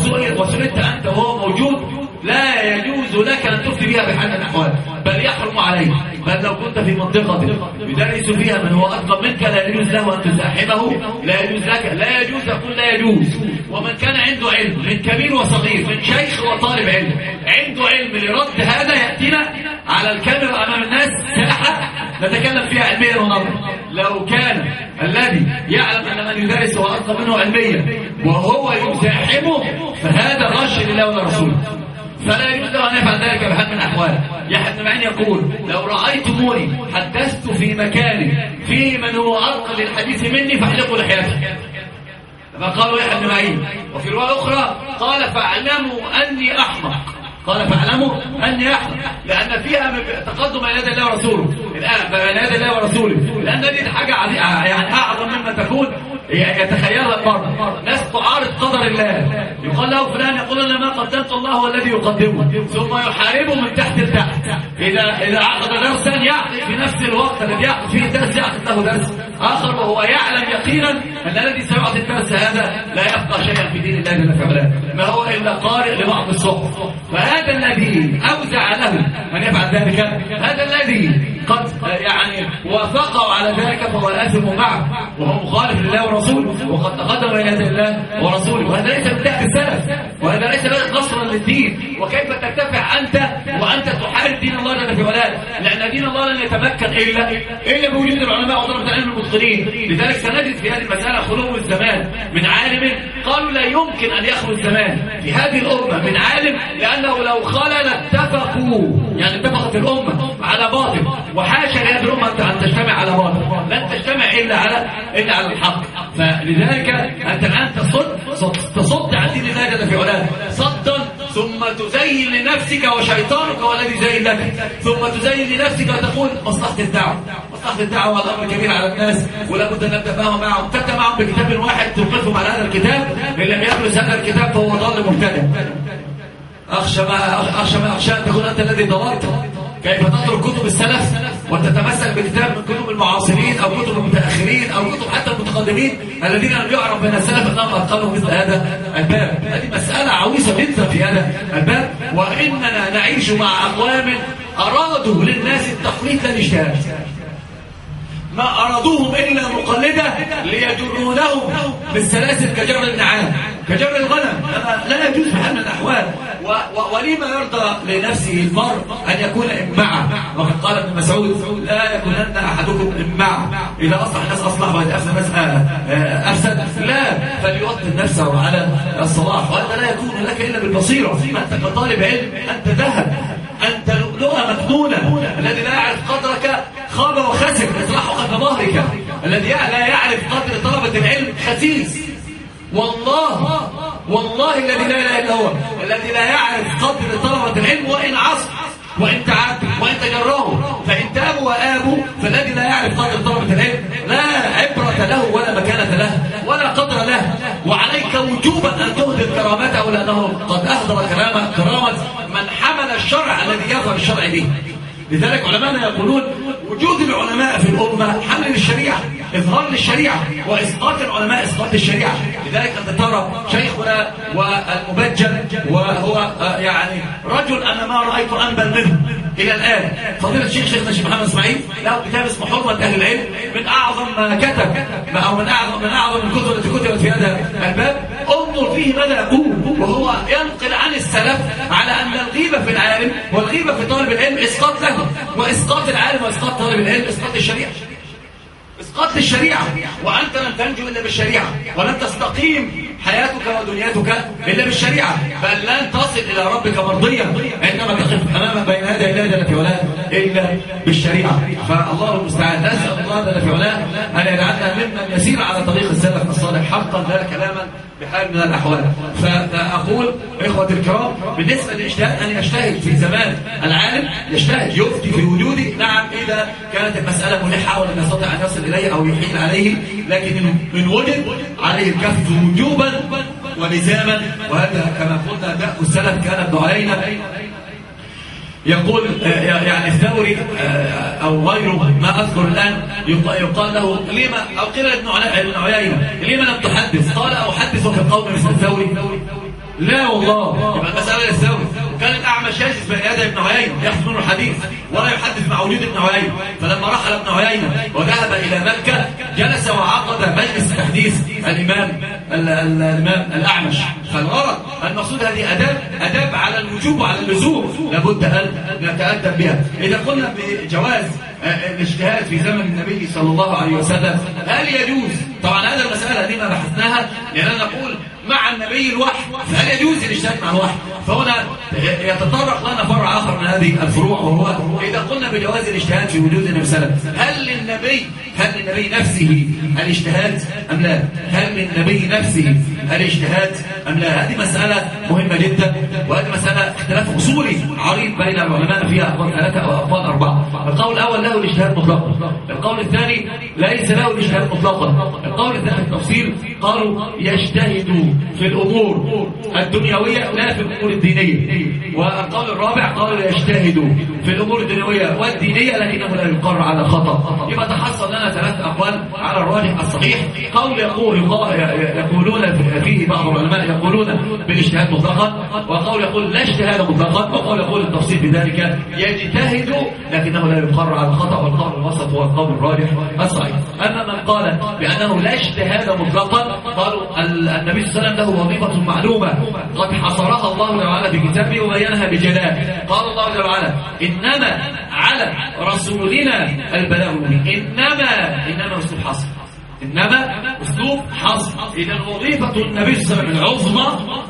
وسئلت أنت وهو موجود لا يجوز لك أن تفتي بها بحال من الأحوال، بل يحرم عليك. بل لو كنت في منطقة يدرس فيها من هو أفضل منك لا يجوز له أن تزاحمه، لا يجوز لك، لا يجوز يقول لا يجوز. ومن كان عنده علم من كبير وصغير من شيخ وطالب علم عنده علم لرد هذا يأتينا على الكاميرا أمام الناس ساحة نتكلم فيها علميا ونظرا. لو كان الذي يعلم أن من يدرس هو أفضل منه علميا وهو يزاحمه فهذا غش لله ولرسوله، فلا يجوز له أن يفعل ذلك بحال من الأحوال. يحيى بن معين يقول لو رأيتموني حدثت في مكان فيه من هو أرقى للحديث مني فاحلقوا لحيته. فقالوا يحيى بن معين. وفي رواية أخرى قال فاعلموا أني أحمق، قال فاعلموا أني أحمق، لأن فيها تقدم بين يدي الله ورسوله الآن بين يدي الله ورسوله، لأن دي حاجة يعني أعظم مما تكون يتخيلها المرء. ناس تعارض قدر الله، يقال له فلان يقول أنا ما قدمت الله هو الذي يقدمه، ثم يحاربه من تحت لتحت. إذا عقد درسا يعقد في نفس الوقت الذي يعقد فيه درس يعقد له درس آخر، وهو يعلم يقينا أن الذي سيعطي الدرس هذا لا يبقى شيئا في دين الله جل وعلا، ما هو إلا قارئ لبعض الصحف. فهذا الذي أوزع له من يفعل ذلك، هذا الذي قد يعني وافقوا على ذلك فهو الآثم معه وهو مخالف لله ورسوله وقد تقدم بين يدي الله ورسوله. وهذا ليس من داء السلف، وهذا ليس نصرا للدين. وكيف ترتفع أنت وأنت تحارب دين الله جل وعلا؟ لأن دين الله لن يتمكن إلا بوجود العلماء وطلبة العلم المتقنين. لذلك سنجد في هذه المسألة خلو الزمان من عالم، قالوا لا يمكن أن يخلو الزمان في هذه الأمة من عالم، لأنه لو خلل اتفقت الأمة على باطل، وحاشا لهذه الأمة أن تجتمع على باطل، لن تجتمع إلا على الحق. فلذلك أنت الآن تصد عن دين الله جل في علاه صدا ثم تزين تزين لنفسك وشيطانك هو الذي يزين لك، ثم تزين لنفسك وتقول مصلحة الدعوة والأمر كبير على الناس ولا بد أن نبدأ معهم. تبدأ معهم بكتاب واحد توقفهم على هذا الكتاب، إن لم يدرس هذا الكتاب فهو ضال مبتدع. أخشى أن تكون أنت الذي ضللت. كيف تترك كتب السلف وتتمسك بكتاب من كتب المعاصرين أو كتب المتأخرين أو كتب حتى المتقدمين الذين لم يعرف بين السلف أنهم أتقنوا مثل هذا الباب؟ هذه مسألة عويصة جدا في هذا الباب. وإننا نعيش مع أقوام أرادوا للناس التقليد لا الاجتهاد، ما أرادوهم إلا مقلدة ليجرونهم بالسلاسل كجر النعام كجر الغنم. لا يجوز في حال من الأحوال. ولما يرضى لنفسه المرء أن يكون إمعا؟ وقد قال ابن مسعود لا يكونن أحدكم إمعا، إذا أصلح الناس أصلح وإذا أفسد الناس أفسد. لا، فليوطن نفسه على الصلاح، وهذا لا يكون لك إلا بالبصيرة. أنت كطالب علم أنت ذهب، أنت لؤلؤة مكنونة. الذي لا يعرف قدرك خاب وخسر، اطرحه خلف ظهرك. الذي لا يعرف قدر طلبة العلم خسيس. والله الذي لا اله الا هو الذي لا يعرف قدر طلبة العلم، وإن عصر وإن تعبوا وإن تجروا فإن تابوا وآبوا، فالذي لا يعرف قدر طلبة العلم لا عبرة له ولا مكانة له ولا قدر له. وعليك وجوبا أن تهدر كرامته، لأنه قد أهدر كرامة من حمل الشرع الذي يظهر الشرع به. لذلك علماءنا يقولون وجود العلماء في الأمة حمل للشريعة، إظهار للشريعة، وإسقاط العلماء إسقاط للشريعة. لذلك أنت ترى شيخنا والمبجل وهو يعني رجل أنا ما رأيت أنبل منه إلى الآن، فضيلة شيخنا الشيخ محمد إسماعيل له كتاب اسمه حرمة أهل العلم، من أعظم ما كتب أو من أعظم الكتب التي كتبت في هذا الباب. انظر فيه ماذا يقول، وهو ينقل عن السلف على أن الغيبة في العالم والغيبة في طالب العلم إسقاط له، وإسقاط العالم وإسقاط طالب العلم إسقاط الشريعة، إسقاط للشريعة. وأنت لن تنجو إلا بالشريعة، ولن تستقيم حياتك ودنيتك إلا بالشريعة، بل لن تصل إلى ربك مرضيا عندما تقف أمام بين يدي الله جل وعلا إلا بالشريعة. فالله المستعان. نسأل الله جل وعلا أن يجعلنا ممن يسير على طريق السلف الصالح حقا لا كلاما بحال من الأحوال. فأقول إخوة الكرام بالنسبة للاجتهاد أن يجتهد في زمان العالم، يجتهد يفتي في وجوده، نعم إذا كانت المسألة ملحة ولم يستطع أن يصل إليه أو يحيل عليه، لكن من وجد عليه الكف وجوبا ولزاما. وهذا كما قلنا داء السلف. كان ابن عيينة يقول يعني الثوري أو غيره ما أذكر الآن يقال له لما أو قيل ابن عيينة لما لم تحدث؟ قال أحدث في القوم مثل الثوري؟ لا والله، يبقى المسألة للثوري. وكان الأعمش يجلس بين يدي ابن عيينة يحفظ منه الحديث ولا يحدث مع وجود ابن عيينة. فلما رحل ابن عيينة وذهب إلى مكة جلس وعقد مجلس تحديث الإمام الأعمش. فالغرض المقصود هذه أداب على الوجوب وعلى اللزوم لابد أن نتأدب بها. إذا قلنا بجواز الاجتهاد في زمن النبي صلى الله عليه وسلم هل يجوز؟ طبعا هذا المسألة دي ما بحثناها لأننا نقول مع النبي الوحي، فهل يجوز الاجتهاد مع الوحي؟ فهنا يتطرق لنا فرع آخر من هذه الفروع، وهو إذا قلنا بجواز الاجتهاد في وجود النبي صلى الله عليه وسلم هل للنبي نفسه الاجتهاد أم لا؟ هل للنبي نفسه الاجتهاد أم لا؟ هذه مسألة مهمة جدا، وهذه مسألة اختلاف أصولي عريض بين العلماء فيها أقوال 3 أو أقوال 4. القول الأول له الاجتهاد مطلقا، القول الثاني ليس له الاجتهاد مطلقا، القول الثاني التفصيل قالوا يجتهد في الأمور الدنيوية لا في الأمور الدينية، والقول الرابع قالوا يجتهد في الأمور الدنيوية والدينية لكنه لا يقر على خطأ. يبقى تحصل لنا 3 أقوال على الراجح الصحيح. قول يقولون فيه بعض العلماء يقولون بالاجتهاد مطلقا، وقول يقول لا اجتهاد مطلقا، وقول يقول التفصيل بذلك يجتهد لكنه لا يقر على خطأ، والقول الوسط هو القول الراجح الصحيح. أما من قال بأنه لا اجتهاد مطلقا قالوا النبي صلى الله عليه وسلم له وظيفة معلومة قد حصرها الله تعالى في كتابه وبينها بجلاء. قال الله تعالى إنما على رسولنا البلاغ المبين. إنما أسلوب حصر، إنما أسلوب حصر. إذا وظيفة النبي صلى الله عليه وسلم العظمى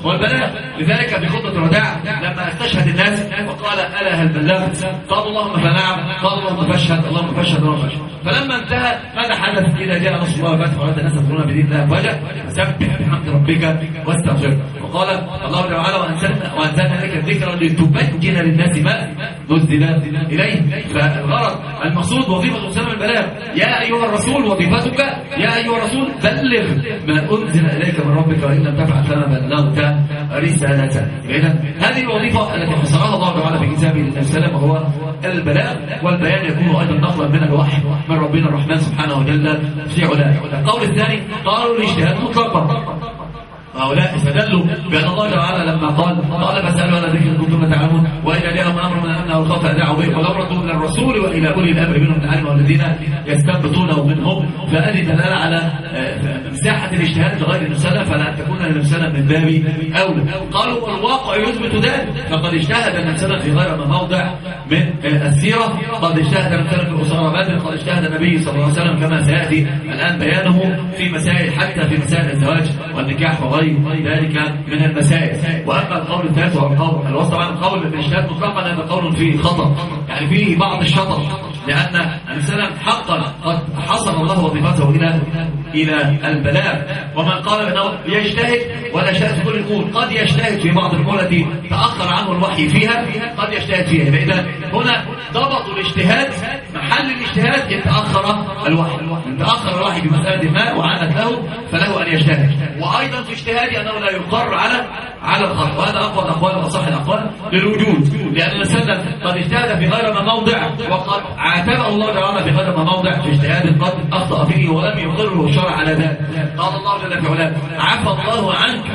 والبلاغ. لذلك في خطبة الوداع لما استشهد الناس وقال ألا هل بلغت؟ قالوا اللهم فنعم. قال اللهم فاشهد اللهم فاشهد اللهم فاشهد. فلما انتهى ماذا حدث؟ إذا جاء نصر الله والفتح ورأيت الناس يدخلون بدين الله أفواجا فسبح بحمد ربك واستغفره. وقال الله جل وعلا وأنزلنا إليك الذكر لتبين للناس ما نزل إليه. فالغرض المقصود وظيفة مسلم البلاغ. يا أيها الرسول وظيفتك يا أيها الرسول بلغ ما أنزل إليك من ربك وإن لم تفعل فما بلغت رسالته. إذن هذه الوظيفة التي حصرها الله تعالى في كتابه للنبي صلى الله عليه وسلم وهو البلاغ. والبيان يكون أيضا نقلا من الوحي من ربنا الرحمن سبحانه وجل في علاه. القول الثاني قالوا الاجتهاد مطلقا. هؤلاء استدلوا بأن الله تعالى لما قال فاسألوا على ذكر كنتم تعلمون وإذا جاءهم أمر من الأمن أو الخوف أذاعوا به ولو ردوا إلى الرسول وإلى أولي الأمر منهم العلم والذين يستنبطونه منهم. فهذه دلالة على مساحة الاجتهاد لغير المسلم فلا تكون المسلم من باب أولى. قالوا الواقع يثبت ذلك فقد اجتهد المسلم في غير ما موضع من السيرة. قد اجتهد المسلم في أسرة بدر قد اجتهد النبي صلى الله عليه وسلم كما سيأتي الآن بيانه في مسائل حتى في مسائل الزواج والنكاح وغير ذلك من المسائل. واما القول الثالث هو القول الوسط عن القول بالاجتهاد مطلقا هذا قول فيه خطأ يعني فيه بعض الشطط لان السلام حقا قد حصل الله وظيفته الى البلاغ. ومن قال انه يجتهد ولا شيء يقول قد يجتهد في بعض الامور التي تاخر عنه الوحي فيها قد يجتهد فيها. فاذا هنا ضبطوا الاجتهاد محل الاجتهاد ان تاخر الوحي ان تاخر الوحي بمساله ما وعانت له فله ان يجتهد. وايضا في اجتهادي انه لا يقر على الخطأ وهذا اقوى الاقوال واصح الاقوال للوجود لان السلف قد اجتهد في غير ما موضع وقد عاتبه الله تعالى في غير ما موضع في اجتهاد قد اخطا فيه ولم يقره الشرع على ذلك. قال الله جل في علاه عفى الله عنك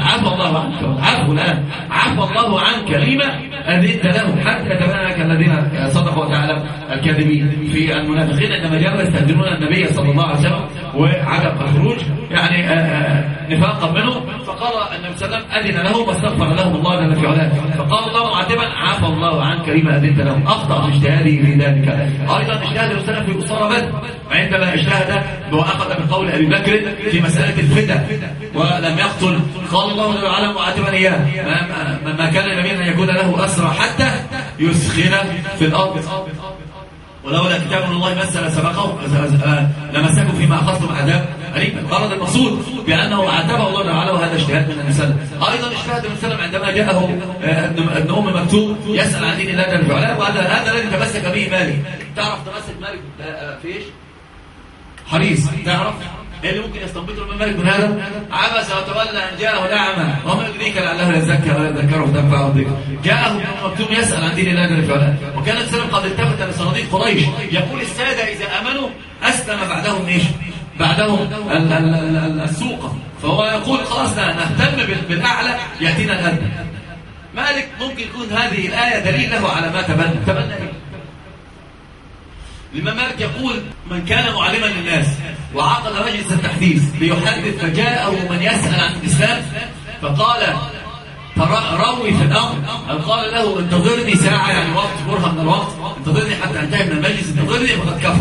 عفى الله عنك لما اذنت له حتى تبين لك الذين صدقوا وتعالى الكاذبين. في المنافقين عندما جاءوا يستأذنون النبي صلى الله عليه وسلم وعدم الخروج يعني نفاقا منه فقال النبي صلى الله عليه وسلم اذن لهم واستغفر لهم الله جل في علاه. فقال الله معاتبا عفى الله عنك لما اذنت لهم. اخطا في اجتهاده في ذلك. ايضا اجتهد السلف في اسرة بدر عندما اجتهد واخذ بقول ابي بكر في مساله الفتن ولم يقتل. قال الله جل وعلا معاتبا اياه ما كان لنبي ان يكون له اسرى حتى يسخن في الارض ولولا كتاب من الله مثل سبقه لمسكم فيما اخذتم عذاب أليم. الغرض المقصود بانه عاتبه الله تعالى وهذا اجتهاد من السلف. ايضا اجتهد ابن سلم عندما جاءه ابن ام مكتوم يسال عن دين الله جل وعلا وهذا الذي تمسك به مالك. تعرف تمسك مالك في ايش؟ حريص. تعرف ايه اللي ممكن يستنبطه من مالك من هذا؟ عبس وتولى ان جاءه الاعمى وما يدريك لعله يزكى ولا يذكره فتنفعه الذكر. جاءه ابن مكتوم يسال عن دين الله جل وعلا وكان السلف قد التفت لصناديق قريش يقول الساده اذا امنوا اسلم بعدهم ايش؟ بعدهم السوق. فهو يقول خلاص نهتم بالاعلى ياتينا الادنى. مالك ممكن يكون هذه الايه دليل له على ما تبنى ايه؟ الإمام مالك يقول من كان معلما للناس وعقد مجلس التحديث ليحدث فجاءه من يسأل عن الإسلام فقال روي في الأمر قال له انتظرني ساعة يعني وقت برهة من الوقت انتظرني حتى انتهي من المجلس انتظرني فقد كفر.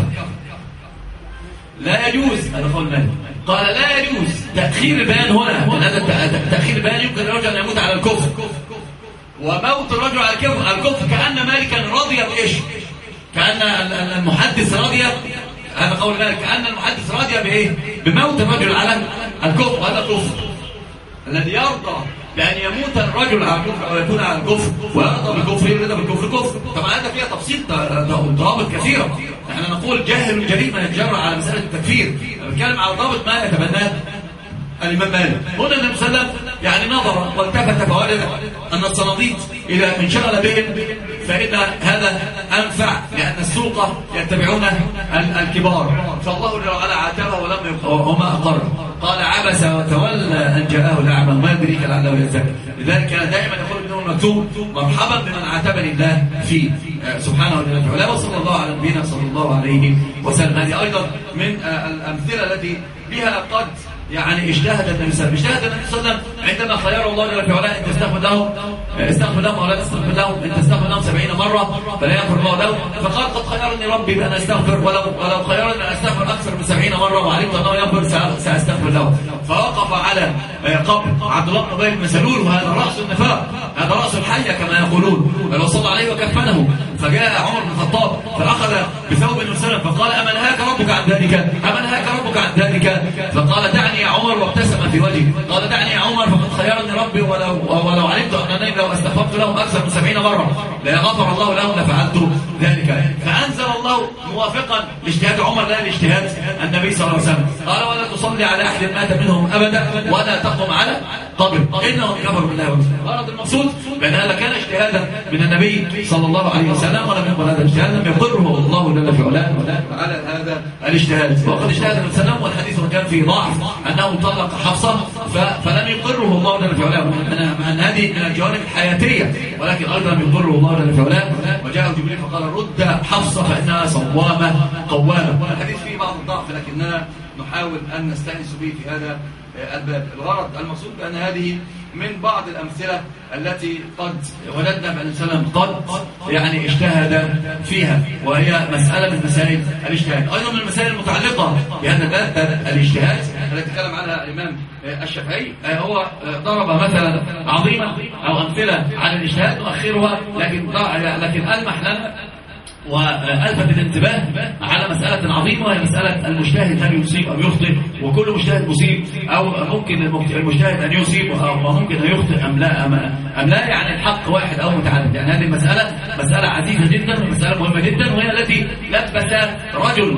لا يجوز هذا قول مالك. قال لا يجوز تأخير البيان هنا. هذا تأخير البيان يمكن الرجل أن يموت على الكفر وموت الرجل على الكفر كأن مالكا رضي بإيش؟ كأن المحدث راضي. هذا قول مالك كأن المحدث راضي بإيه؟ بموت الرجل على الكفر. وهذا كفر. الذي يرضى بأن يموت الرجل على الكفر أو يكون على الكفر ويرضى بالكفر يرضى بالكفر كفر. طبعا هذا فيها تفصيل ضوابط كثيرة. احنا نقول جاهل جريء من يتجرأ على مسألة التكفير. بنتكلم على ضابط ما يتبناه الإمام مالك. هنا النبي صلى الله عليه وسلم يعني نظر والتفت فوجد أن الصناديق إذا انشغل بهم فإن هذا أنفع لأن السوق يتبعون الكبار. فالله جل وعلا عاتبه وما أقر. قال عبس وتولى أن جاءه الأعمى وما يدريك لعله يزكى. لذلك كان دائما يقول ابن المكتوم مرحبا بمن عاتبني الله فيه سبحانه وتعالى. وصلى الله على نبينا صلى الله عليه وسلم. هذه أيضا من الأمثلة التي بها قد يعني اجتهد النبي صلى الله عليه وسلم عندما خيره الله جل وعلا ان تستغفر لهم او لا تستغفر لهم ان تستغفر لهم 70 مره فلا يغفر الله لهم. فقال قد خيرني ربي بان استغفر ولو خيرني ان استغفر اكثر من 70 مره وعلمت انه يغفر ساستغفر له. فوقف على قبر عبد الله بن ابي بن سلول، وهذا راس النفاق، هذا راس الحيه كما يقولون، فصلى عليه وكفنه. فجاء عمر بن الخطاب فاخذ بثوب وسلم فقال: امنهاك ربك عن ذلك؟ امنهاك ربك عن ذلك؟ فقال: دعني يا عمر، وابتسم في وجهه. قال: دعني يا عمر فقد خيرني ربي، ولو علمت انني لو استغفرت لهم اكثر من 70 مره لغفر الله لهم لفعلت ذلك. فانزل الله موافقا لاجتهاد عمر لا لاجتهاد النبي صلى الله عليه وسلم، قال: ولا تصلي على احد مات منهم ابدا ولا تقم على قبر انهم كفروا بالله ورسوله. غرض المقصود بان هذا كان اجتهادا من النبي صلى الله عليه وسلم، ولم يقل هذا الاجتهاد لم يقره الله جل في علاه على هذا الاجتهاد. وقد اجتهد النبي صلى الله عليه وسلم، والحديث كان فيه ضعف انه طلق حفصه فلم يقره الله جل في علاه من هذه من الجوانب الحياتيه، ولكن ايضا لم يقره الله جل في علاه. وجاء جبريل فقال: رد حفصه فانها صوامه قوامه. والحديث فيه بعض الضعف لكننا نحاول ان نستانس به في هذا الباب. الغرض المقصود بان هذه من بعض الامثله التي قد ولدنا بأن السلام قد يعني اجتهد فيها، وهي مساله من مسائل الاجتهاد. ايضا من المسائل المتعلقه بهذا الباب الاجتهاد التي تكلم عنها الامام الشافعي، هو ضرب مثلا عظيما او امثله على الاجتهاد نؤخرها، لكن المح لنا وألفت الانتباه على مسألة عظيمة، وهي مسألة المجتهد هل يصيب أو يخطئ، وكل مجتهد مصيب، أو ممكن المجتهد أن يصيب أو ممكن أن يخطئ أم لا، يعني الحق واحد أو متعدد. يعني هذه مسألة عزيزة جدا ومسألة مهمة جدا، وهي التي لبس رجل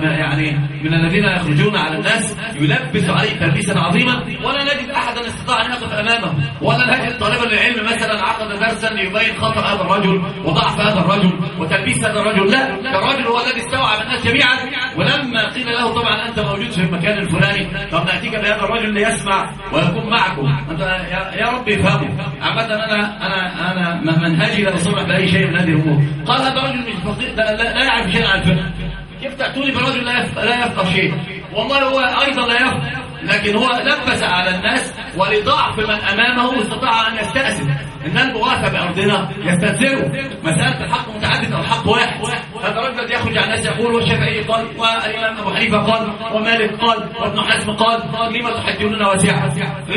من الذين يخرجون على الناس يلبس عليه تلبيسا عظيما، ولا نجد أحدا استطاع أن يقف أمامه، ولا نجد طالبا للعلم مثلا عقد درسا ليبين خطأ هذا الرجل وضعف هذا الرجل وتلبيس هذا الرجل. لا، الرجل هو الذي استوعب الناس جميعا، ولما قيل له طبعا انت موجود في المكان الفلاني، طب ناتيك بهذا الرجل ليسمع ويكون معكم، انت يا رب افهموا. عامه انا منهجي لا اصرح باي شيء من هذه الامور. قال هذا الرجل مش فقير، لا يعرف شيء عن الفقه، كيف تاتوني برجل لا يفقه شيء؟ والله هو ايضا لا يفقه، لكن هو لبس على الناس، ولضعف من امامه استطاع ان يستأذن ان البغاثة بارضنا يستأذنوا. مسألة الحق متعدد او الحق واحد. هذا الرجل الذي يخرج عن الناس يقول: والشافعي قال، والامام ابو حنيفه قال، ومالك قال، وابن حزم قال، لما تحدثون واسعه؟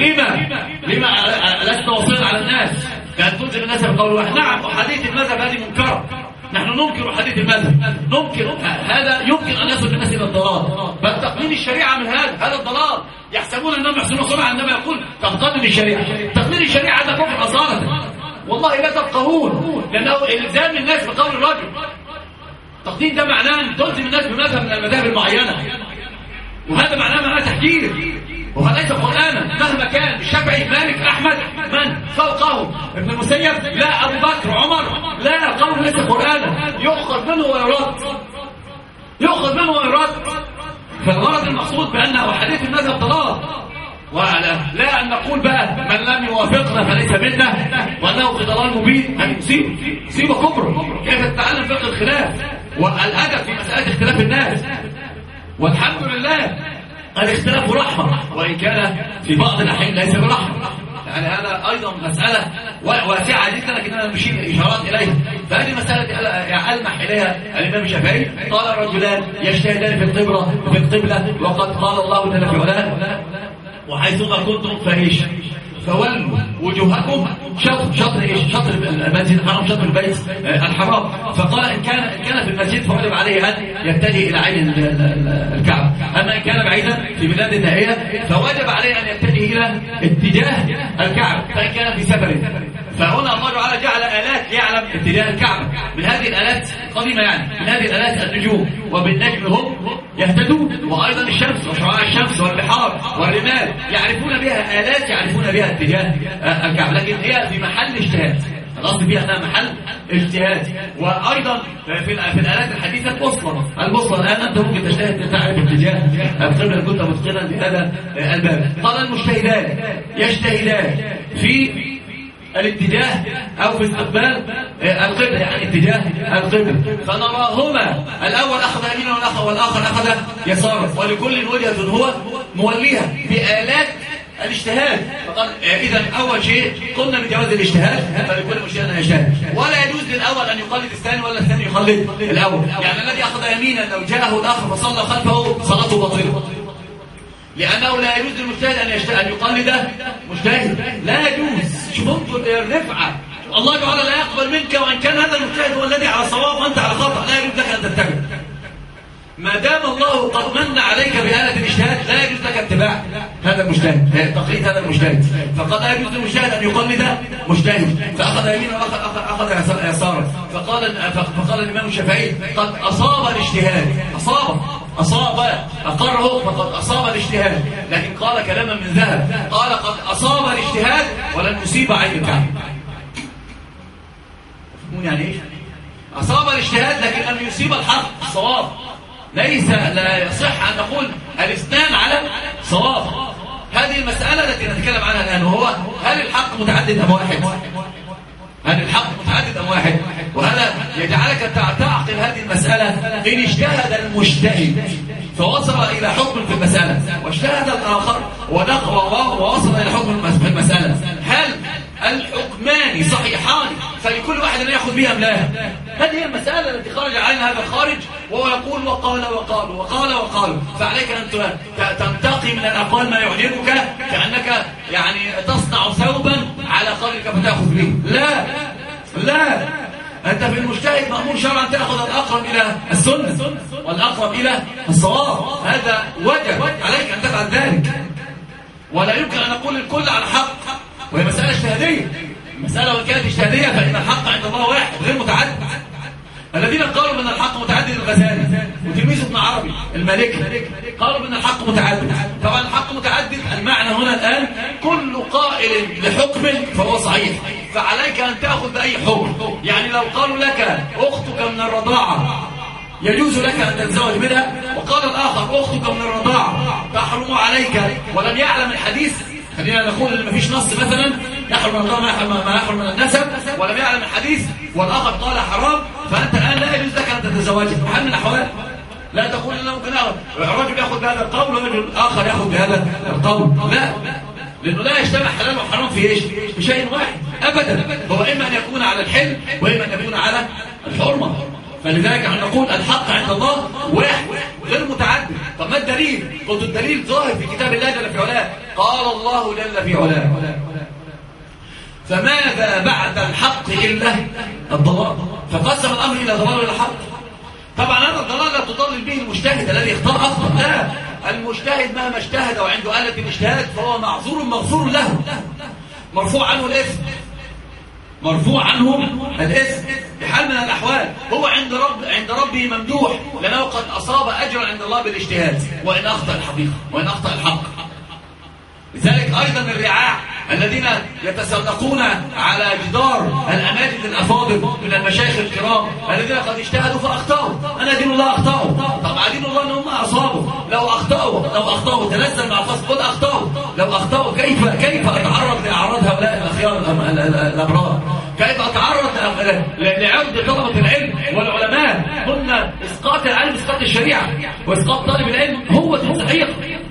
لما لست واصلا على الناس كان تلزم الناس بقول واحد؟ نعم، وحديث المذهب هذه منكره، نحن ننكر حديث المذهب، ننكر هذا يمكن ان يصل الناس الى الضلال، بل تقنين الشريعه من هذا الضلال. يحسبون انهم يحسنون صنعا عندما يقول تقنين الشريعه. تقنين الشريعه هذا كفر اصاله، والله لا تفقهون، لانه الزام الناس بقول الرجل. تقنين ده معناه ان تلزم الناس بمذهب من المذاهب المعينه، وهذا معناه تحجير، وهذا ليس قرانا مهما كان. الشافعي، مالك، احمد، من فوقه؟ ابن المسيب؟ لا. ابو بكر، عمر؟ لا، قول ليس قرانا، يؤخذ منه ويرد. فالغرض المقصود بانه حديث المذهب ضلال، لا ان نقول بقى من لم يوافقنا فليس منا، وانه في ضلال مبين. هذه مصيبه كبرى. كيف تتعلم فقه الخلاف والهدف في مساله اختلاف الناس؟ والحمد لله الاختلاف رحمه، وان كان في بعض الاحيان ليس برحمه. يعني هذا ايضا مساله واسعه جدا، لكن انا بشير اشارات اليها. فهذه مساله المح اليها الامام الشافعي. قال الرجلان يجتهدان في القبله، وقد قال الله جل في علاه: وحيثما كنتم فايش فولوا وجوهكم شطر المسجد الحرام، شطر البيت الحرام. فقال ان كان في المسجد فوجب عليه ان يتجه الى عين الكعبه، اما ان كان بعيدا في بلاد نائيه فوجب عليه ان يتجه الى اتجاه الكعبه، فان كان في سفر. فهنا الله تعالى جعل آلات يعلم اتجاه الكعبة. من هذه الآلات قديمة، يعني من هذه الآلات النجوم، وبالنجم هم يهتدون. وأيضا الشمس وشعاع الشمس والبحار والرمال يعرفون بها آلات يعرفون بها اتجاه الكعبة، لكن هي في محل اجتهاد. الأصل فيها أنها محل اجتهاد. وأيضا في الآلات الحديثة البوصلة الآن أنت ممكن تجتهد تعرف اتجاه القبلة كنت متقنا في هذا الباب. قال المجتهدان يجتهدان في الاتجاه او في استقبال القبلة، يعني اتجاه القبلة. فنراهما الاول اخذ يمينا والاخر اخذ يسارا، ولكل وجهة هو موليها بآلات الاجتهاد. فقال اذا اول شيء قلنا بجواز الاجتهاد، فلكل مجتهد ان يجتهد، ولا يجوز للاول ان يقلد الثاني ولا الثاني يقلد الاول. يعني الذي اخذ يمينا لو جاءه الاخر فصلى خلفه صلاته باطله، لأنه لا يجوز للمجتهد أن يقلد مجتهد، لا يجوز. شوف انظر الرفعة، الله تعالى لا يقبل منك وإن كان هذا المجتهد هو الذي على صواب وأنت على خطأ، لا يجوز لك أن تتبع. ما دام الله قد من عليك بآلة الاجتهاد لا يجوز لك اتباع هذا المجتهد، تقليد هذا المجتهد. فقد لا يجوز للمجتهد أن يقلد مجتهد، فأخذ يمينا وأخذ يسارا. فقال الإمام الشافعي قد أصاب الاجتهاد، أصاب أقره فقد أصاب الاجتهاد، لكن قال كلاما من ذهب، قال قد أصاب الاجتهاد ولن يصيب عين الكعب. تفهمون يعني إيش؟ أصاب الاجتهاد لكن أن يصيب الحق الصواب. لا يصح أن نقول الاثنان على صواب. هذه المسألة التي نتكلم عنها الآن، وهو هل الحق متعدد أم واحد؟ هل الحق متعدد أم واحد؟ وهذا يجعلك تعقل هذه المسألة. إن اجتهد المجتهد فوصل إلى حكم في المسألة، واجتهد الآخر ووصل إلى حكم في المسألة، هل الحكمان صحيحان فلكل واحد أن يأخذ بها أم لا؟ هذه هي المسألة التي خرج علينا هذا الخارج وهو يقول وقال. فعليك أن تنتقي من الأقوال ما يعجبك، كأنك يعني تصنع ثوبا على قدرك فتأخذ به. لا، أنت في المجتهد مأمور شرعا تأخذ الأقرب إلى السنة والأقرب إلى الصواب، هذا وجب عليك أن تفعل ذلك. ولا يمكن أن نقول الكل على حق، وهي مسألة اجتهادية. المسألة وإن كانت اجتهادية فإن الحق عند الله واحد غير متعدد. الذين قالوا بأن الحق متعدد الغزالي وتلميذ ابن عربي المالكي قالوا بأن الحق متعدد. طبعا الحق متعدد المعنى هنا الآن كل قائل لحكم فهو صحيح، فعليك أن تأخذ بأي حكم. يعني لو قالوا لك أختك من الرضاعة يجوز لك أن تتزوج منها، وقال الآخر أختك من الرضاعة تحرم عليك ولم يعلم الحديث، خلينا نقول ان مفيش نص مثلا يحرم الرضاعة ما يحرم من النسب ولم يعلم الحديث، والآخر قال حرام، فأنت الآن لا يجوز لك أن تتزوجها. في حال من الأحوال لا تقول إنه ممكن الرجل يأخذ بهذا القول والرجل الآخر يأخذ بهذا القول، لا، لأنه لا يجتمع حلال وحرام في إيش؟ في شيء واحد أبدا. هو إما أن يكون على الحل وإما أن يكون على الحرمة. فلذلك نقول الحق عند الله واحد غير متعدد. طب ما الدليل؟ قلت الدليل ظاهر في كتاب الله جل في علاه، قال الله جل في علاه فماذا بعد الحق إلا الضلال، فقسم الأمر إلى ضلال وإلى حق. طبعا هذا الضلال لا تضلل به المجتهد الذي اخطأ، لا، المجتهد مهما اجتهد وعنده آلة الاجتهاد فهو معذور مغفور له، مرفوع عنه الإثم، مرفوع عنه الإثم بحال من الأحوال. هو عند ربه ممدوح لأنه قد أصاب أجرا عند الله بالاجتهاد وإن أخطأ الحقيقة وإن أخطأ الحق. لذلك أيضا الرعاع الذين يتسلقون على جدار الأماجد الأفاضل من المشايخ الكرام الذين قد اجتهدوا فأخطأوا، أنا دين الله أخطأوا. طبعا دين الله أنهم أصابوا، لو أخطأوا تنزل مع الفصل قل أخطأوا، لو أخطأوا كيف أتعرض لأعراض هؤلاء الأخيار الأبرار؟ كيف أتعرض لعرض طلبة العلم والعلماء؟ قلنا إسقاط العلم إسقاط الشريعة، وإسقاط طالب العلم هو التحقيق.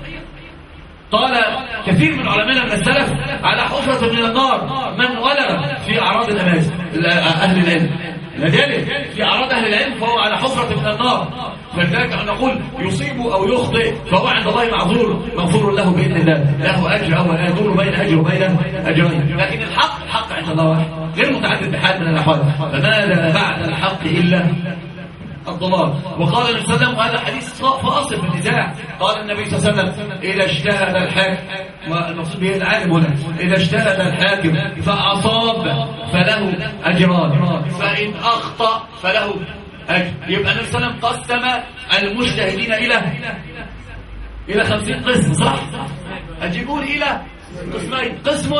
قال كثير من علماء من السلف على حفرة من النار من ولغ في أعراض الأماجد أهل العلم، لذلك في أعراض أهل العلم فهو على حفرة من النار. فلذلك نقول يصيب أو يخطئ فهو عند الله معذور مغفور له بإذن الله، له أجر أو لا يدور بين أجر وبين أجرين. لكن الحق عند الله واحد غير متعدد بحال من الأحوال. فماذا بعد الحق إلا الضلال. وقال النبي صلى الله عليه وسلم، وهذا حديث فاصل في النزاع، قال النبي صلى الله عليه وسلم إذا اجتهد الحاكم، والمقصود به العالم هنا، إذا اجتهد الحاكم فأصاب فله أجران فإن أخطأ فله أجر. يبقى النبي صلى الله عليه وسلم قسم المجتهدين إلى 50 قسم، صح؟ أجيبون إلى قسمين، قسم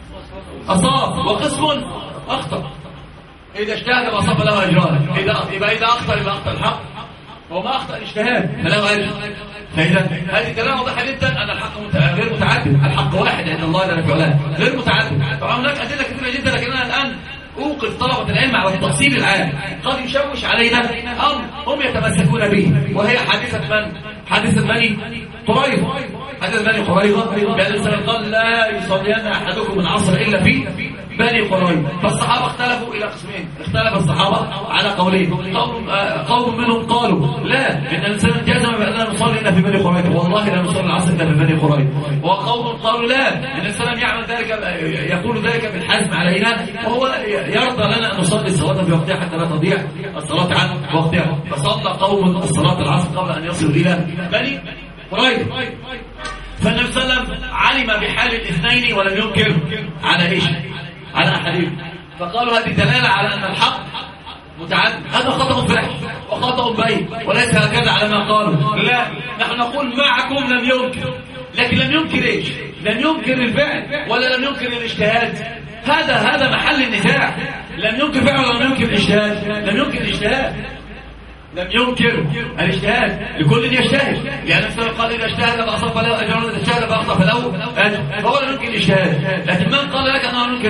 أصاب وقسم أخطأ. إذا اجتهد فأصاب له أجران، إذا أخطأ الحق وما أخطأ الاجتهاد فله أجر. فإذا هذه دلالة واضحة جدا أن الحق غير متعدد، الحق واحد عند الله جل وعلا غير متعدد. طبعا هناك أدلة كثيرة جدا، لكن أنا الآن أوقف طلبة العلم على التفصيل العام قد يشوش علينا أمر هم يتمسكون به، وهي حادثة من؟ حادثة بني قريظة. حادثة بني قريظة بأن الإنسان قال لا يصلين أحدكم العصر إلا في بني قريظة. فالصحابة اختلفوا إلى قسمين، اختلف الصحابة على قولين. قوم منهم قالوا لا، إن الإنسان جزم بأننا نصلي إلا في بني قريظة، والله لا نصلي العصر إلا في بني قريظة. وقوم قالوا لا، إن الإنسان يعمل ذلك، يقول ذلك بالحزم علينا، وهو يرضى لنا أن نصلي الصلاة في وقتها حتى لا تضيع الصلاة عن وقتها. فصلى قوم الصلاة العصر قبل أن يصلوا إلى بني قريظة. فالنبي صلى الله عليه وسلم علم بحال الاثنين ولم ينكر على ايش؟ على احدهم. فقالوا هذه دلاله على ان الحق متعدد. هذا خطأ فاحش وخطأ بين، وليس هكذا على ما قالوا. لا، نحن نقول معكم لم ينكر، لكن لم ينكر ايش؟ لم ينكر الفعل ولا لم ينكر الاجتهاد. هذا محل النزاع. لم ينكر فعل ولا لم ينكر الاجتهاد؟ لم ينكر الاجتهاد، لم ينكر الاجتهاد، لكل يجتهد، لأن النبي قال إذا اجتهد فأصاب فله أجر وإذا اجتهد فأخطأ فله أجر، فهو لم ينكر الاجتهاد. لكن من قال لك أنه ينكر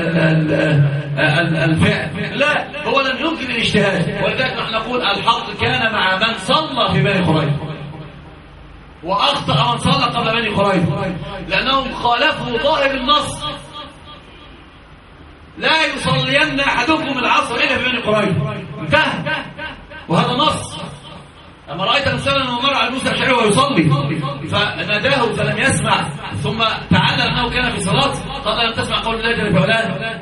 الفعل؟ لا، هو لم ينكر الاجتهاد. ولذلك نحن نقول الحق كان مع من صلى في بني قريظة، وأخطأ من صلى قبل بني قريظة، لأنهم خالفوا ظاهر النص: لا يصلين أحدكم العصر إلا في بني قريظة. انتهى، وهذا نص. أما رأيت الإنسان أنه مر على موسى الأشعري ويصلي فناداه فلم يسمع، ثم تعلم أنه كان في صلاة، قال لم تسمع قول الله جل وعلا: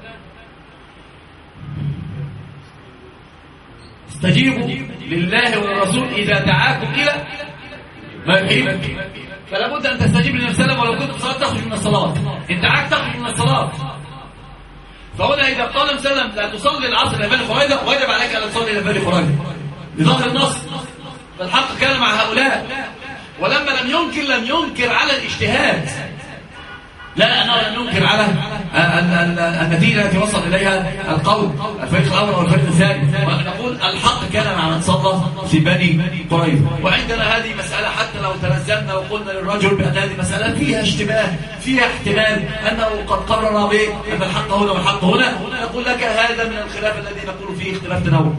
استجيبوا لله والرسول إذا دعاكم إلى ما يحييكم. فلا بد أن تستجيب للنبي صلى الله عليه وسلم، ولو كنت في صلاة تخرج من الصلاة، إن دعاك تخرج من الصلاة. فهنا إذا قال النبي صلى الله عليه وسلم لا تصلي العصر إلى بني قريظة، وجب عليك أن تصلي إلى بني قريظة بظاهر النص. فالحق كان مع هؤلاء، ولما لم ينكر على الاجتهاد، لا، أنه لم ينكر على النتيجة التي وصل إليها القول الفريق الأول والفريق الثاني. ونقول الحق كان مع من صلى في بني قريظة. وعندنا هذه مسألة حتى لو تنزلنا وقلنا للرجل بأن هذه مسألة فيها اشتباه، فيها احتمال أنه قد قرر بأن الحق هنا والحق هنا، نقول لك هذا من الخلاف الذي نقول فيه اختلاف تنوع.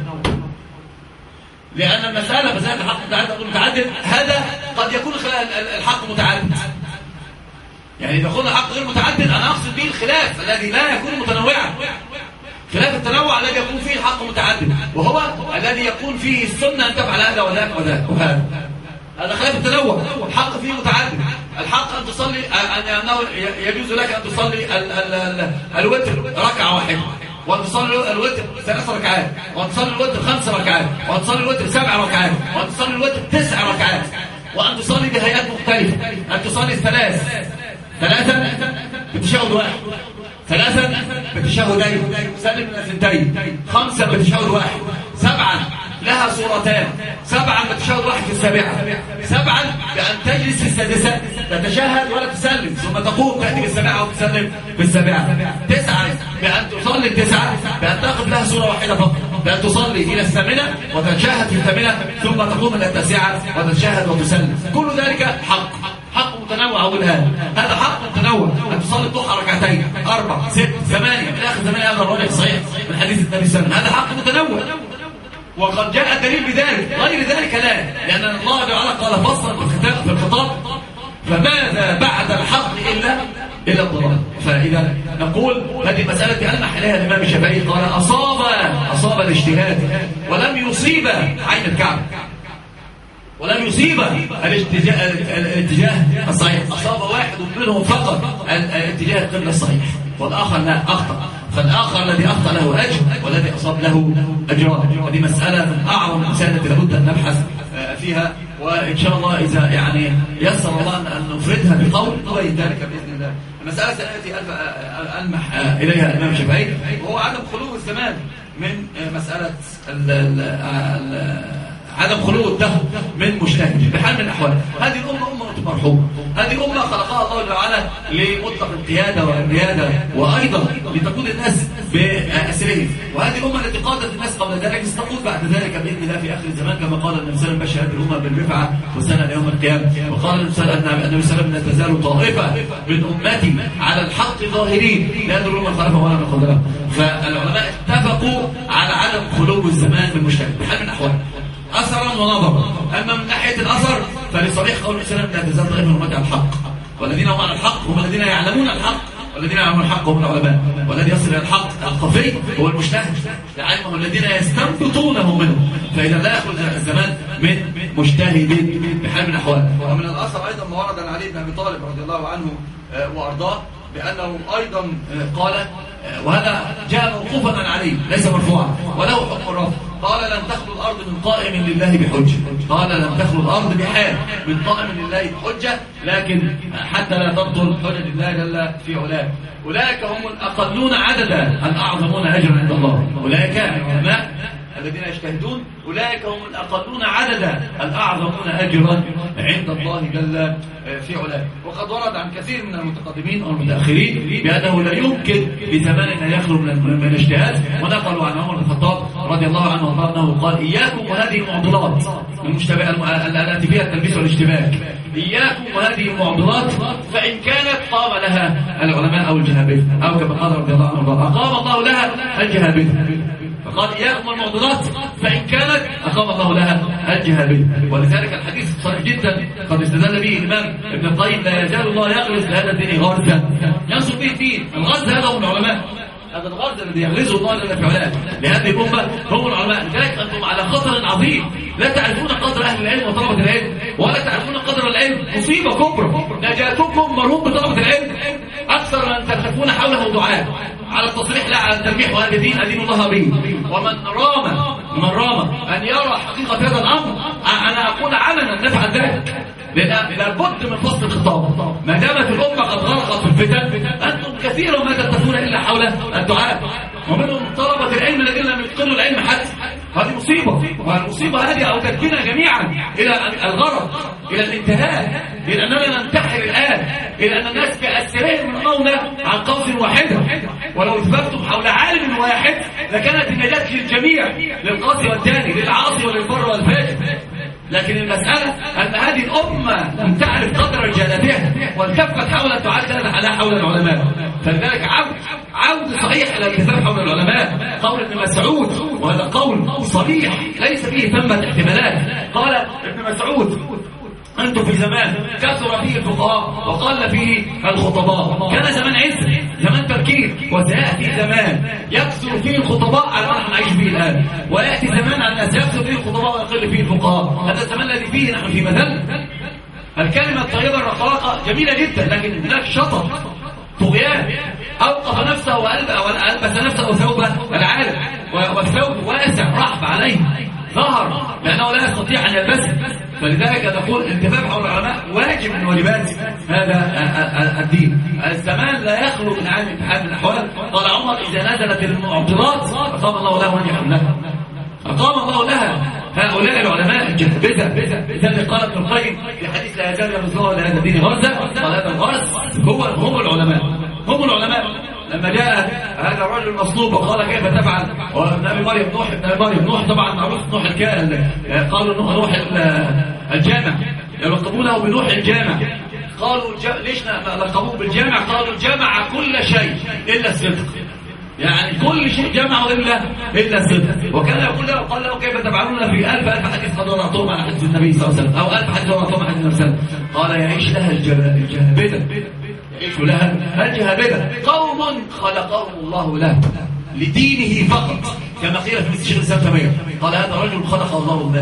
لأن مسألة الحق متعدد، هذا قد يكون الحق متعدد. يعني إذا قلنا الحق غير متعدد أنا أقصد به الخلاف الذي لا يكون متنوعا. خلاف التنوع الذي يكون فيه الحق متعدد، وهو الذي يكون فيه السنة أن تفعل هذا وذاك وذاك وهذا. هذا خلاف التنوع. الحق فيه متعدد. الحق أن تصلي، أنه يجوز لك أن تصلي الوتر ركعة واحدة، وأن تصلي الوتر 3 ركعات، وأن تصلي الوتر 5 ركعات، وأن تصلي الوتر 7 ركعات، وأن تصلي الوتر 9 ركعات، وأن تصلي بهيئات مختلفة، أن تصلي 3 بتشهد واحد، 3 بتشهدين، سلم من الثنتين، 5 بتشهد واحد، 7 لها صورتان، 7 بتشهد واحد في السابعة، 7 بأن تجلس في السادسة تتشهد ولا تسلم، ثم تقوم تأتي بالسابعة وتسلم بالسابعة، 9 بأن تصلي 9 بأن تأخذ لها صورة واحدة فقط، بأن تصلي إلى الثامنة وتتشهد في الثامنة، ثم تقوم إلى التاسعة وتتشهد وتسلم. كل ذلك حق متنوع. أقول هذا حق متنوع. أن تصلي الضحى 2 4 6 8 إلى آخر 8، هذا الراجح صحيح من حديث النبي صلى الله عليه وسلم. هذا حق متنوع، وقد جاء الدليل بذلك. غير ذلك لا، لأن الله تعالى قال فصلا في الخطاب: فماذا بعد الحق إلا الضلال. فإذا نقول هذه المسألة ألمح إليها الإمام الشافعي، قال أصاب الاجتهاد ولم يصيب عين الكعبة، ولم يصيب الاتجاه الصحيح. أصاب واحد منهم فقط الاتجاه القبلة الصحيح، والآخر لا، أخطأ. فالآخر الذي أخطأ له أجر، والذي أصاب له أجران. هذه مسألة من أعظم المسائل التي لابد أن نبحث فيها، وإن شاء الله إذا يعني يسر الله أن نفردها بقول نبين ذلك بإذن الله. المسألة التي ألمح إليها الإمام الشافعي وهو عدم خلو الزمان من مسألة عدم خلو الدهر من مجتهد بحال من الأحوال. هذه الأمة أمة مرحومة، هذه الأمة خلقها الله تعالى لمطلق القيادة والريادة، وأيضا لتقود الناس بأسرهم. وهذه الأمة التي قادت الناس قبل ذلك ستقود بعد ذلك بإذن الله في آخر الزمان، كما قال النبي صلى الله عليه وسلم: بشر هذه الأمة بالرفعة وسنة يوم القيامة. وقال النبي صلى الله عليه وسلم: لا تزال طائفة من أمتي على الحق ظاهرين لا يضرون من خلفهم ولا من خذلهم. فالعلماء اتفقوا على عدم خلو الزمان من مجتهد بحال من الأحوال، أثرا ونظرا. أما من ناحية الأثر فلصريح قول الإسلام: لا تزال طائفة من أمتي على الحق، والذين هم على الحق هم الذين يعلمون الحق، والذين يعلمون الحق هم العلماء، والذي يصل إلى الحق الخفي هو المجتهد، لعلمهم الذين يستنبطونه منه. فإذا لا يخرج الزمان من مجتهد بحال من الأحوال. ومن الأثر أيضا ما ورد عن علي بن أبي طالب رضي الله عنه وأرضاه بأنه أيضا قال، وهذا جاء موقوفا عن علي ليس مرفوعا وله حكم الرفع، قال لن تخلو الأرض من قائم لله بحجة، قال لن تخلو الأرض بحال من قائم لله بحجة، لكن حتى لا تبطل حجج الله جل في علاه. أولئك هم الأقلون عددا الأعظمون أجرا عند الله. أولئك العلماء الذين يجتهدون أولئك هم الأقلون عددا الأعظمون أجرا عند الله جل في علاه. وقد ورد عن كثير من المتقدمين والمتأخرين بأنه لا يمكن لزمان أن يخلو من الاجتهاد. ونقلوا عن عمر بن الخطاب رضي الله عنه أنه قال إياكم وهذه المعضلات التي فيها التلبيس والاشتباك، إياكم وهذه المعضلات فإن كانت قام لها العلماء أو الجهابذة، أو كما قال رضي الله عنه أقام الله لها الجهابذة. فقال إياكم المعضلات فإن كانت أقام الله لها الجهابذة. ولذلك الحديث صحيح جدا قد استدل به الإمام ابن القيم، لا يزال الله يغرس لهذا الدين غرسا ينصر به الدين. الغرس هذا هم العلماء، هذا الغرس الذي يغرسه الله جل في علاه لهذه الأمة هم العلماء. لذلك أنتم على خطر عظيم، لا تعرفون قدر أهل العلم وطلبة العلم، ولا تعرفون قدر العلم، مصيبة كبرى. نجاتكم مرهون بطلبة العلم أكثر من تلتفون حوله دعاء على التصريح لا على التلميح، وهذا دين أدين الله به. ومن رام أن يرى حقيقة هذا الأمر، أنا أقول علنا نفعل ذلك، لابد من فصل الخطاب. ما دامت الأمة قد غرقت في الفتن، أنتم كثيرا ما تلتفون إلا حول الدعاء، ومنهم طلبة العلم الذين لم يتقنوا العلم حتى. هذه مصيبة، والمصيبة هذه أوتتنا جميعا إلى الغرق، إلى الانتهاء، إلى أننا ننتحر الآن، إلى أن الناس كأسرين يرمون عن قوس واحدة. ولو اثبتم حول عالم واحد لكانت النجاة للجميع، للقاصي والثاني، للعاصي وللبر والفاجر. لكن المسألة أن هذه الأمة لم تعرف قدر رجالتها، والتفت حول تعدد على حول العلماء. فلذلك عود صحيح إلى الكتاب حول العلماء، قول ابن مسعود، وهذا قول صريح ليس فيه ثمة احتمالات. قال ابن مسعود: أنتم في زمان كثر فيه الفقهاء وقل فيه الخطباء. كان زمان عز، زمان تركيز، وسيأتي زمان يكثر فيه الخطباء على ما نحن نعيش فيه الآن، ويأتي زمان على الناس يكثر فيه الخطباء ويقل فيه الفقهاء. هذا الزمان الذي فيه نحن في مثل. الكلمة الطيبة الرقراقة جميلة جدا، لكن هناك شطط، طغيان، أوقف نفسه وألبس نفسه ثوب العالم، والثوب واسع رحب عليه ظهر لأنه لا يستطيع أن يلبسه. فلذلك نقول الانتباه حول العلماء واجب من واجبات هذا الدين. الزمان لا يخلو من عالم في حال من الأحوال. قال عمر: إذا نزلت المعضلات أقام الله لها وجها لها، أقام الله لها هؤلاء العلماء الجهبذة. لذلك قال ابن القيم في حديث لا يزال يغرس الله لهذا الدين غرسا، قال هذا الغرس هم العلماء، هم العلماء. لما جاء هذا الرجل المصلوب وقال: كيف تفعل؟ وابن ابي مريم نوح، ابن ابي مريم نوح طبعا معروف، نوح الكائن، قالوا نوح الجامع، يلقبونه بنوح الجامع. قالوا ليش لقبوه بالجامع؟ قالوا جمع كل شيء الا الصدق، يعني كل شيء جمعه إلا الصدق. وكان يقول له، قال له: كيف تفعلون في ألف حديث قد ورعتهم على حديث النبي صلى الله عليه وسلم، أو 1000 حديث ورعتهم على حديث النبي صلى الله عليه وسلم. قال: يعيش لها الجهابذة، يعيش لها الجهابذة، قوم خلقهم الله له لدينه فقط، كما قيل في الشيخ الإسلام تيمية. قال: هذا رجل خلق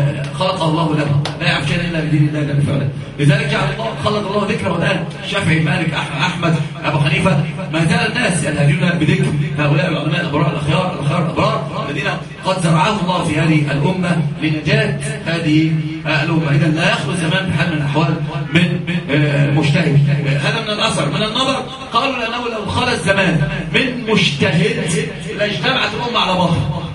الله له، لا يعرف شيئا إلا بدين الله جل وعلا. لذلك جعل الله خلق الله ذكره. الآن الشافعي، مالك، أحمد، أبو حنيفة، ما زال الناس ينهجون بذكر هؤلاء العلماء الأبرار الأخيار الأبرار الذين قد زرعهم الله في هذه الأمة لنجاة هذه الأمة. إذا لا يخلو الزمان بحال من الأحوال من مجتهد. هذا من الأثر. من النظر قالوا لأنه لو خلى الزمان من مجتهد لاجتمعت الأمة على باطل.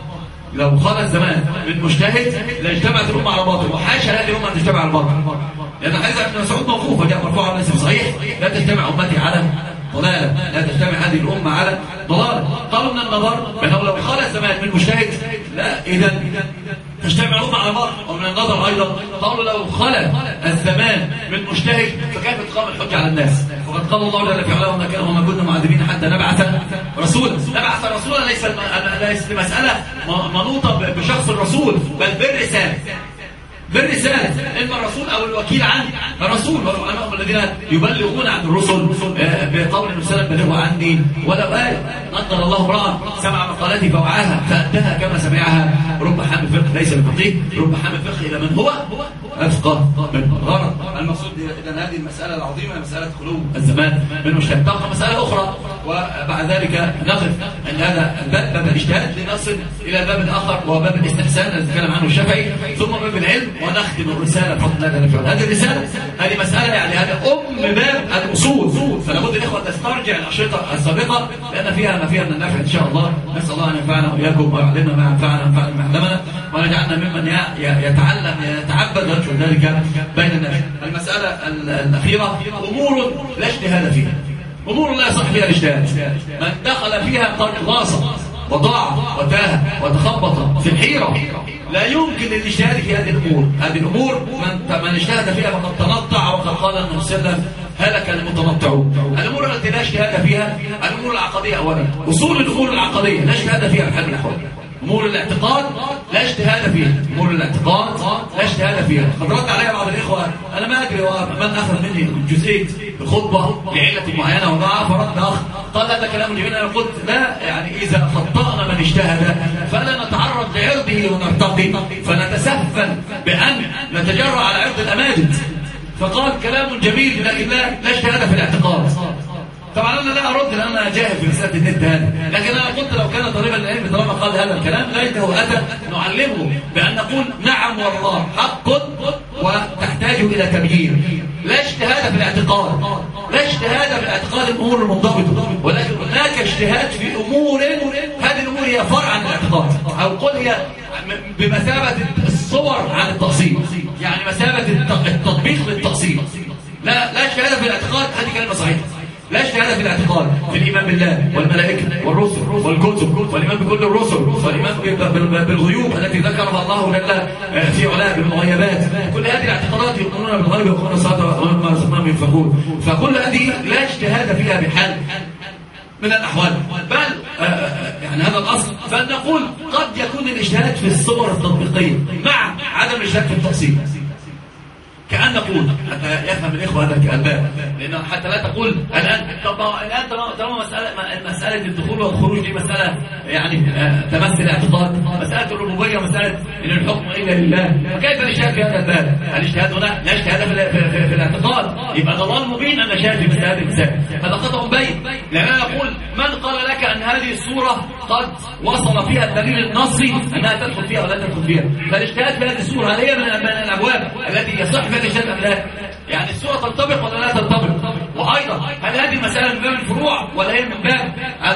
لو خلى الزمان من مجتهد لاجتمعت الأمة على باطل، وحاشا هذه الأمة أن تجتمع على الباطل. لأن حديث ابن مسعود موقوف وجاء مرفوعا وليس صحيح: لا تجتمع أمتي على ضلالة، لا تجتمع هذه الأمة على ضلالة. قالوا من النظر بأنه لو خلى الزمان من مجتهد لا إذا تجتمع الأمة على بعض. ومن النظر أيضا قالوا لو خلى الزمان من مجتهد فكيف تقام الحجة على الناس؟ وقد قال الله جل في علاه: وما كنا معذبين حتى نبعث رسولا. نبعث رسولا ليس المسألة منوطة بشخص الرسول، بل بالرسالة. بالرسالة، إما الرسول أو الوكيل عن الرسول. والعلماء الذين يبلغون عن الرسل بقول الرسالة بلغوا عني ولو آية. نقل الله امرأ سمع مقالاتي فوعاها فأداها كما سمعها. رب حامل فقه ليس بفقيه، رب حامل فقه إلى من هو أفقه من غرض. المقصود إذن هذه المسألة العظيمة مسألة خلو الزمان من مجتهد. تبقى مسألة أخرى وبعد ذلك نقف عند هذا الباب، باب الاجتهاد، لنصل إلى الباب الآخر وهو باب الاستحسان الذي تكلم عنه الشافعي، ثم باب العلم، ونختم الرسالة بفضل الله جل وعلا. هذه الرسالة هذه مسألة يعني هذا باب الأصول، فلا بد الإخوة تسترجع الأشرطة السابقة لأن فيها ما فيها من النفع إن شاء الله. نسأل الله أن ينفعنا وإياكم ويعلمنا ما ينفعنا وينفعنا ما علمنا، ونجعلنا ممن يتعلم يتعبد ويرجو ذلك بين الناس. المسألة الأخيرة أمور لا اجتهاد فيها، أمور لا يصح فيها الاجتهاد. من دخل فيها قد غاص وضاع وتاه وتخبط في الحيرة. لا يمكن الاجتهاد في هذه الأمور. هذه الأمور من اجتهد فيها فقد تنطع، وقد قال النبي صلى الله عليه وسلم هلك المتنطعون. الأمور التي لا اجتهاد فيها الأمور العقدية أولا، أصول الأمور العقدية لا اجتهاد فيها بحال من الأحوال. أمور الاعتقاد لا اجتهاد فيها، أمور الاعتقاد لا اجتهاد فيها. قد رد علي بعض الإخوة أنا ما أدري من أخذ مني جزئية الخطبة لعلة معينة وضعها، فرد أخ قال هذا كلام جميل. أنا قلت لا، يعني إذا خطأنا من اجتهد فلا نتعرض لعرضه ونرتقي فنتسفل بأن نتجرأ على عرض الأماجد. فقال كلام جميل لكن لا اجتهاد في الاعتقاد. طبعا انا لا ارد لان انا جاهل في مساله النت هذه، لكن انا قلت لو كان طالبا للعلم طالما قال هذا الكلام ليته اتى نعلمه بان نقول نعم والله حق وتحتاج الى تبيين. لا اجتهاد في الاعتقاد، لا اجتهاد في الاعتقاد الامور المنضبطه، ولكن هناك اجتهاد في امور هذه الامور هي فرع عن الاعتقاد، او قل هي بمثابه الصور عن التأصيل، يعني مثابه التطبيق للتأصيل. لا اجتهاد في الاعتقاد، هذه كلمه صحيحه. لا اجتهاد في الاعتقاد في الإيمان بالله والملائكة والرسل والكتب والإيمان بكل الرسل والإيمان بالغيوب التي ذكرها الله لنا في علاه بالمغيبات. كل هذه الاعتقادات يؤمنون بالغيب ويقولون الصلاة ومما رزقناهم ينفقون. فكل هذه لا اجتهاد فيها بحال من الأحوال، بل يعني هذا الأصل. فنقول قد يكون الاجتهاد في الصور التطبيقية مع عدم الاجتهاد في التفصيل. كأن نقول حتى يفهم الإخوة هذا الباب، لأنه حتى لا تقول الآن طالما مسألة الدخول والخروج دي مسألة يعني تمثل الاعتقاد، مسألة الربوبية ومسألة إن الحكم إلا لله، فكيف الاجتهاد في هذا الباب؟ الاجتهاد هنا لا اجتهاد في الاعتقاد، يبقى ضلال مبين أن اجتهاد في مثل هذه المسائل. هذا قطع بين، لأننا نقول من قال لك أن هذه الصورة قد وصل فيها الدليل النصي أنها تدخل فيها ولا تدخل فيها؟ فالاجتهاد في هذه الصورة هل هي من الأبواب التي يصح الاجتهاد أم لا؟ يعني الصورة تنطبق ولا لا تنطبق؟ وأيضا هل هذه المسألة من باب الفروع ولا هي من باب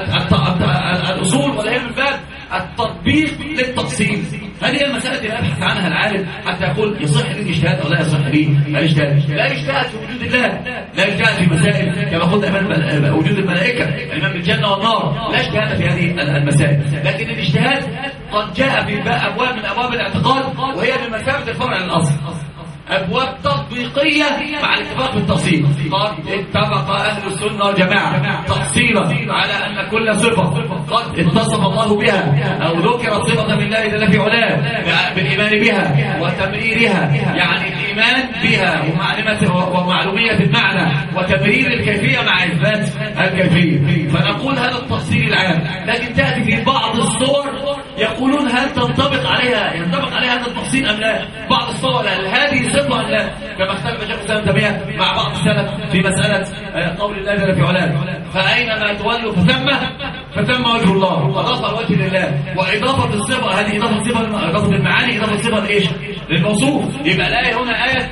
الأصول ولا هي من باب التطبيق للتفصيل؟ هذه المسألة التي أبحث عنها العالم حتى يقول يصح لي الاجتهاد أو لا يصح لي الاجتهاد. لا اجتهاد في وجود الله، لا اجتهاد في مسائل كما قلت أمام وجود الملائكة، الإيمان بالجنة والنار، لا اجتهاد في هذه المسائل. لكن الاجتهاد قد جاء في أبواب من أبواب الاعتقاد وهي بمثابة الفرع للأصل، أبواب تطبيقية مع الاتفاق بالتفصيل. قد اتفق أهل السنة والجماعة تفصيلا على أن كل صفة قد اتصف الله بها أو ذكرت صفة بالله جل في علاه بالإيمان بها وتمريرها، يعني الإيمان بها ومعلومية المعنى وتمرير الكيفية مع إثبات الكيفية. فنقول هذا التفصيل العام، لكن تأتي في بعض الصور يقولون هل ينطبق عليها هذا التفصيل أم لا؟ بعض الصور هل هذه صفة أم لا؟ كما اختلف شيخ الإسلام تيمية مع بعض السلف في مسألة قول الله جل في علاه فأينما تولوا فثم وجه الله، وأضاف الوجه لله. وإضافة الصفة هذه إضافة المعاني، إضافة الصفة لإيش؟ للموصوف. يبقى الآية هنا آية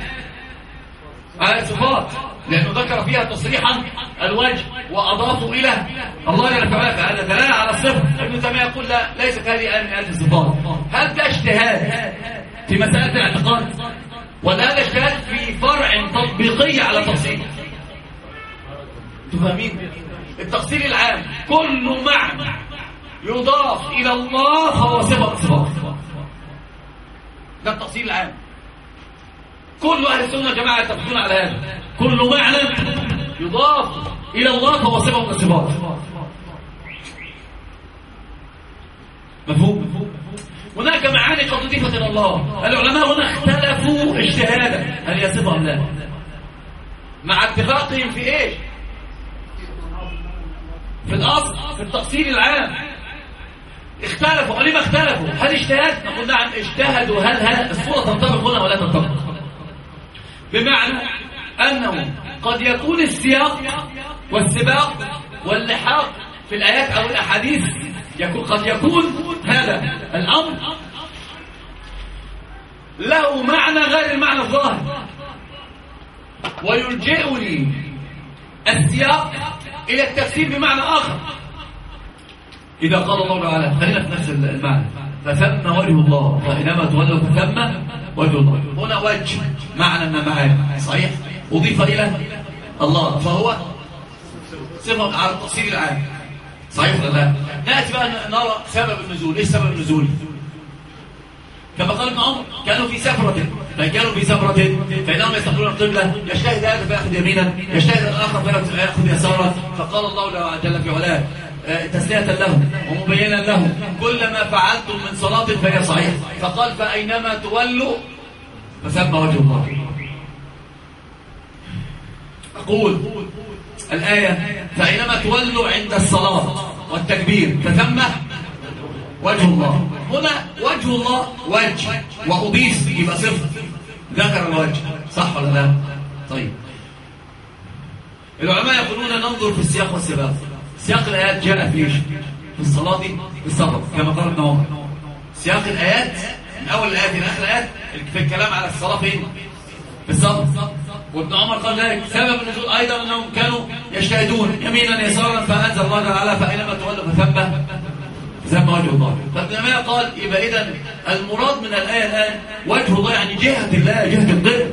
صفات، لأنه ذكر فيها تصريحا الوجه وأضافوا إلى الله جل وعلا، فهذا دلالة على الصفة. ابن تيمية يقول لا، ليست هذه آية من آيات الصفات. هل ده اجتهاد في مسألة الاعتقاد ولا هذا اجتهاد في فرع تطبيقي على تفصيل؟ تفهمين؟ التفصيل العام كل معنى يضاف إلى الله فهو صفة صفات، ده التفصيل العام. كل أهل السنة جماعة يتفقون على هذا، كل معنى يضاف إلى الله فهو صفة من الصفات. مفهوم؟ هناك معاني قد أضيفت إلى الله. العلماء هنا اختلفوا اجتهادا هل هي صفة أم لا، مع اتفاقهم في إيش؟ في الأصل، في التفصيل العام اختلفوا. ولما اختلفوا؟ هل اجتهاد؟ نقول نعم اجتهدوا. هل الصورة تنطبق هنا ولا تنطبق؟ بمعنى أنه قد يكون السياق والسباق واللحاق في الآيات أو الأحاديث قد يكون هذا الأمر له معنى غير المعنى الظاهر، ويلجئني السياق إلى التفسير بمعنى آخر. إذا قال الله تعالى خلينا في نفس المعنى فثم وجه الله فإنما تولوا فثم وجه الله، هنا وجه معنى من معاني صحيح أضيف إلى الله فهو صفة على التفسير العام صحيح ولا لا؟ نأتي بقى نرى سبب النزول. إيش سبب النزول؟ كما قال ابن عمر كانوا في سفرة فإنهم يستقبلون القبلة، يجتهد هذا فيأخذ يمينا، يجتهد الآخر فيأخذ يسارا، فقال الله جل في علاه تسلية لهم ومبينا لهم كل ما فعلتم من صلاة فهي صحيح، فقال فأينما تولوا فثم وجه الله. أقول الآية فأينما تولوا عند الصلاة والتكبير فثم وجه الله. هنا وجه الله وجه وأضيف يبقى صفر، ذكر الوجه صح ولا لا؟ طيب العلماء يقولون ننظر في السياق والسباق. سياق الآيات جاء في الصلاة بالصبر كما قال ابن عمر. سياق الآيات من أول الآيات إلى آخر الآيات في الكلام على الصلاة فين؟ بالصبر. وابن عمر قال ذلك سبب النزول أيضا أنهم كانوا يجتهدون يمينا يسارا فأنزل الله تعالى فأينما تولوا فثم وجه الله. فابن قال يبقى إذن المراد من الآية الآن وجه الله يعني جهة الله، جهة القبلة،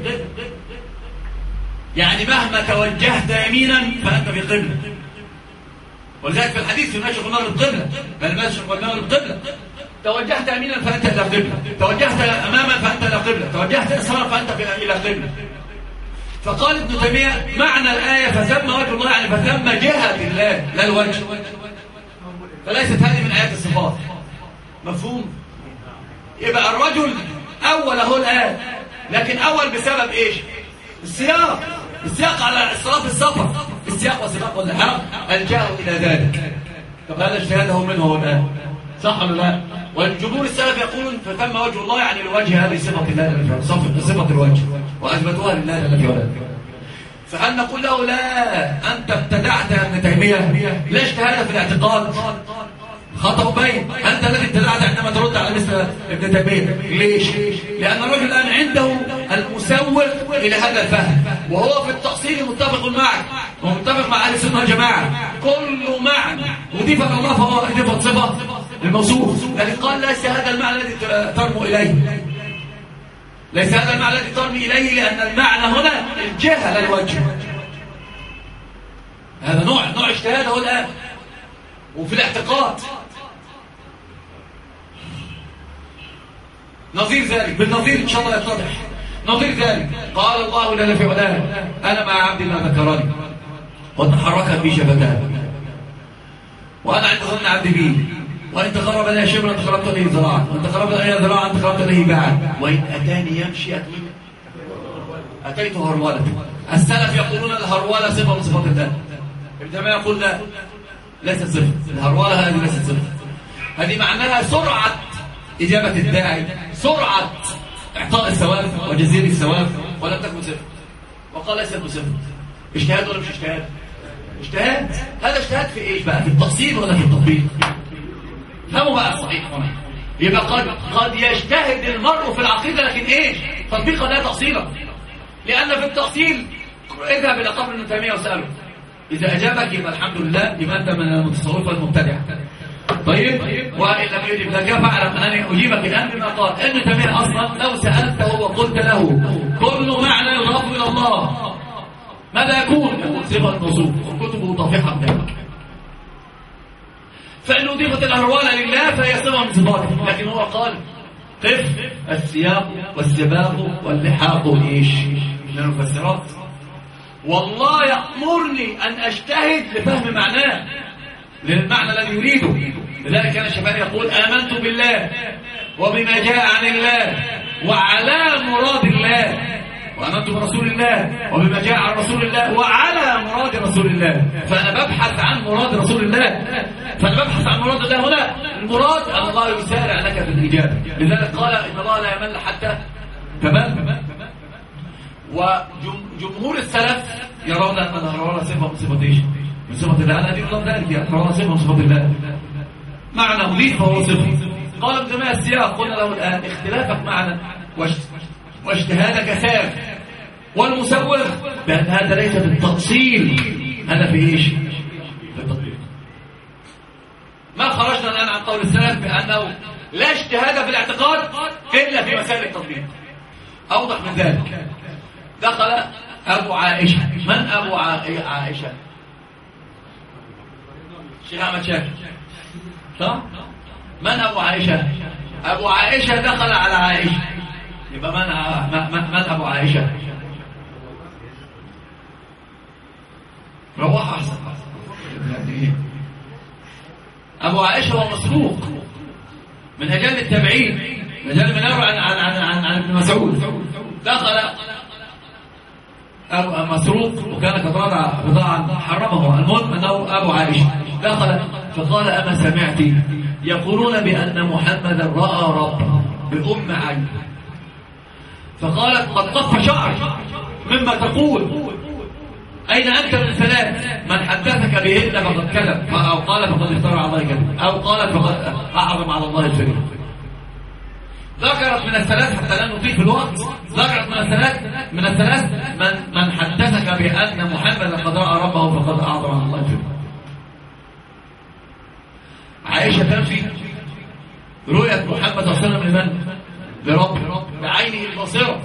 يعني مهما توجهت يمينا فأنت في القبلة. ولذلك في الحديث يناشق النار القبلة بل ماشق والنار القبلة. توجهت يمينا فأنت إلى القبلة، توجهت أماما فأنت إلى القبلة، توجهت يسارا فأنت إلى القبلة. فقال ابن تيمية معنى الآية فثم وجه الله يعني فثم جهة الله لا الوجه، فليست هذه من آيات الصفات. مفهوم؟ يبقى الرجل أول هو الآن، لكن أول بسبب إيش؟ السياق على الصلاة في السفر، السياق والسباق واللحاق الجاءوا إلى ذلك. طب هذا اجتهاده منه هو الآن صح ولا لا؟ والجمهور السلف يقولون فثم وجه الله يعني الوجه، هذه صفة الله صفة الوجه وأثبتوها لله الذي ولد. فهل نقول له لا أنت ابتدعت يا ابن تيمية؟ لا اجتهاد في الاعتقاد خطأ بين، أنت الذي ابتدعت عندما ترد على مثل ابن تيمية. ليش؟ لأن الرجل الآن عنده المسوق إلى هذا الفهم، وهو في التأصيل متفق معك ومتفق مع أهل السنة والجماعة. كل معنى أضيف إلى الله فهو أضيف صفة الموصوف، لكن قال ليس هذا المعنى الذي ترمو إليه، ليس هذا المعنى الذي ترمي إليه، لأن المعنى هنا الجهة لا الوجه. هذا نوع اجتهاد هو الآن. وفي الاعتقاد نظير ذلك، بالنظير إن شاء الله يتضح. نظير ذلك قال الله جل في علاه أنا مع عبد ما ذكرني وتحركت بي شفتاه وأنا عند ظن عبد بي، وإن تقرب إلي شبرا تقربت إليه ذراعا، وإن تقرب إلي ذراعا تقربت إليه باعا، وإن أتاني يمشي أتيته هرولة. السلف يقولون الهرولة صفة من صفات الله. ابن تيمية يقول لا ليست صفة الهرولة، هذه ليست صفة، هذه معناها سرعة إجابة الداعي، سرعة إعطاء الثواب وجزيل الثواب، ولم تكن صفة. وقال ليست بصفة. اجتهاد ولا مش اجتهاد؟ اجتهاد. هذا اجتهاد في إيش بقى؟ في التفصيل ولا في التطبيق؟ فهموا بقى الصحيح هنا. يبقى قد يجتهد المرء في العقيدة لكن إيش؟ تطبيقا لا تأصيلا. لأن في التأصيل اذهب إلى قبر ابن تيمية وسأله، إذا أجابك يبقى الحمد لله، يبقى أنت من المتصوفة المبتدعة. طيب وإن لم يجب لك فاعلم أنني أجيبك الآن بما قال ابن تيمية. أصلا لو سألته وقلت له كل معنى يضاف إلى الله ماذا يكون؟ يقول صفة الموصوف وكتبه طافحة بذلك. فإن أضيفت الأهروال لله فهي صفة من صفاته، لكن هو قال قف السياق والسباق واللحاق إيش؟ من المفسرات. والله يأمرني أن أجتهد لفهم معناه، للمعنى الذي يريده. لذلك كان الشافعي يقول آمنت بالله وبما جاء عن الله وعلى مراد الله، وآمنت برسول الله وبما جاء عن رسول الله وعلى مراد رسول الله. فأنا ببحث عن مراد رسول الله، فأنا ببحث عن مراد الله. هنا المراد أن الله يسارع لك في الإجابة. لذلك قال إن الله لا يمل حتى تمام. وجمهور السلف يرون أن الهروله صفة من صفات ايش؟ من صفة الله. أنا أدين الله ذلك، الهروله صفة من صفات الله، معنى مضيف فهو صفة. قال ابن جماعة السياق قلنا له الآن اختلافك معنا واجتهادك ساف والمسوغ بأن هذا ليس بالتفصيل، هذا في ايش؟ في التطبيق. ما خرجنا الآن عن قول السلف بأنه لا اجتهاد في الاعتقاد إلا في مسائل التطبيق. أوضح من ذلك، دخل أبو عائشة. من أبو عائشة؟ الشيخ أحمد شاكر، صح؟ من أبو عائشة؟ أبو عائشة دخل على عائشة، يبقى من أبو عائشة؟ روح أحسن. أبو عائشة هو مسروق من أجل التابعين، مجال من يروي عن ابن مسعود. دخل مسروق وكان قد وضع بضاعا حرمه، المهم أنه أبو عائشة. دخل فقال أما سمعت يقولون بأن محمدا رأى ربه بأم عين؟ فقالت قد طف شعري مما تقول، أين أنت من ثلاث؟ من حدثك بهن فقد كذب، أو قال فقد افترى على الله كذب، أو قال فقد أعظم على الله الفريق. ذكرت من الثلاث حتى لا نطيل في الوقت، ذكرت من الثلاث من حدثك بأن محمدا قد رأى ربه فقد أعظم على الله الفريق. عائشة تنفي رؤية محمد صلى الله عليه وسلم لمن؟ لرب بعينه البصيرة.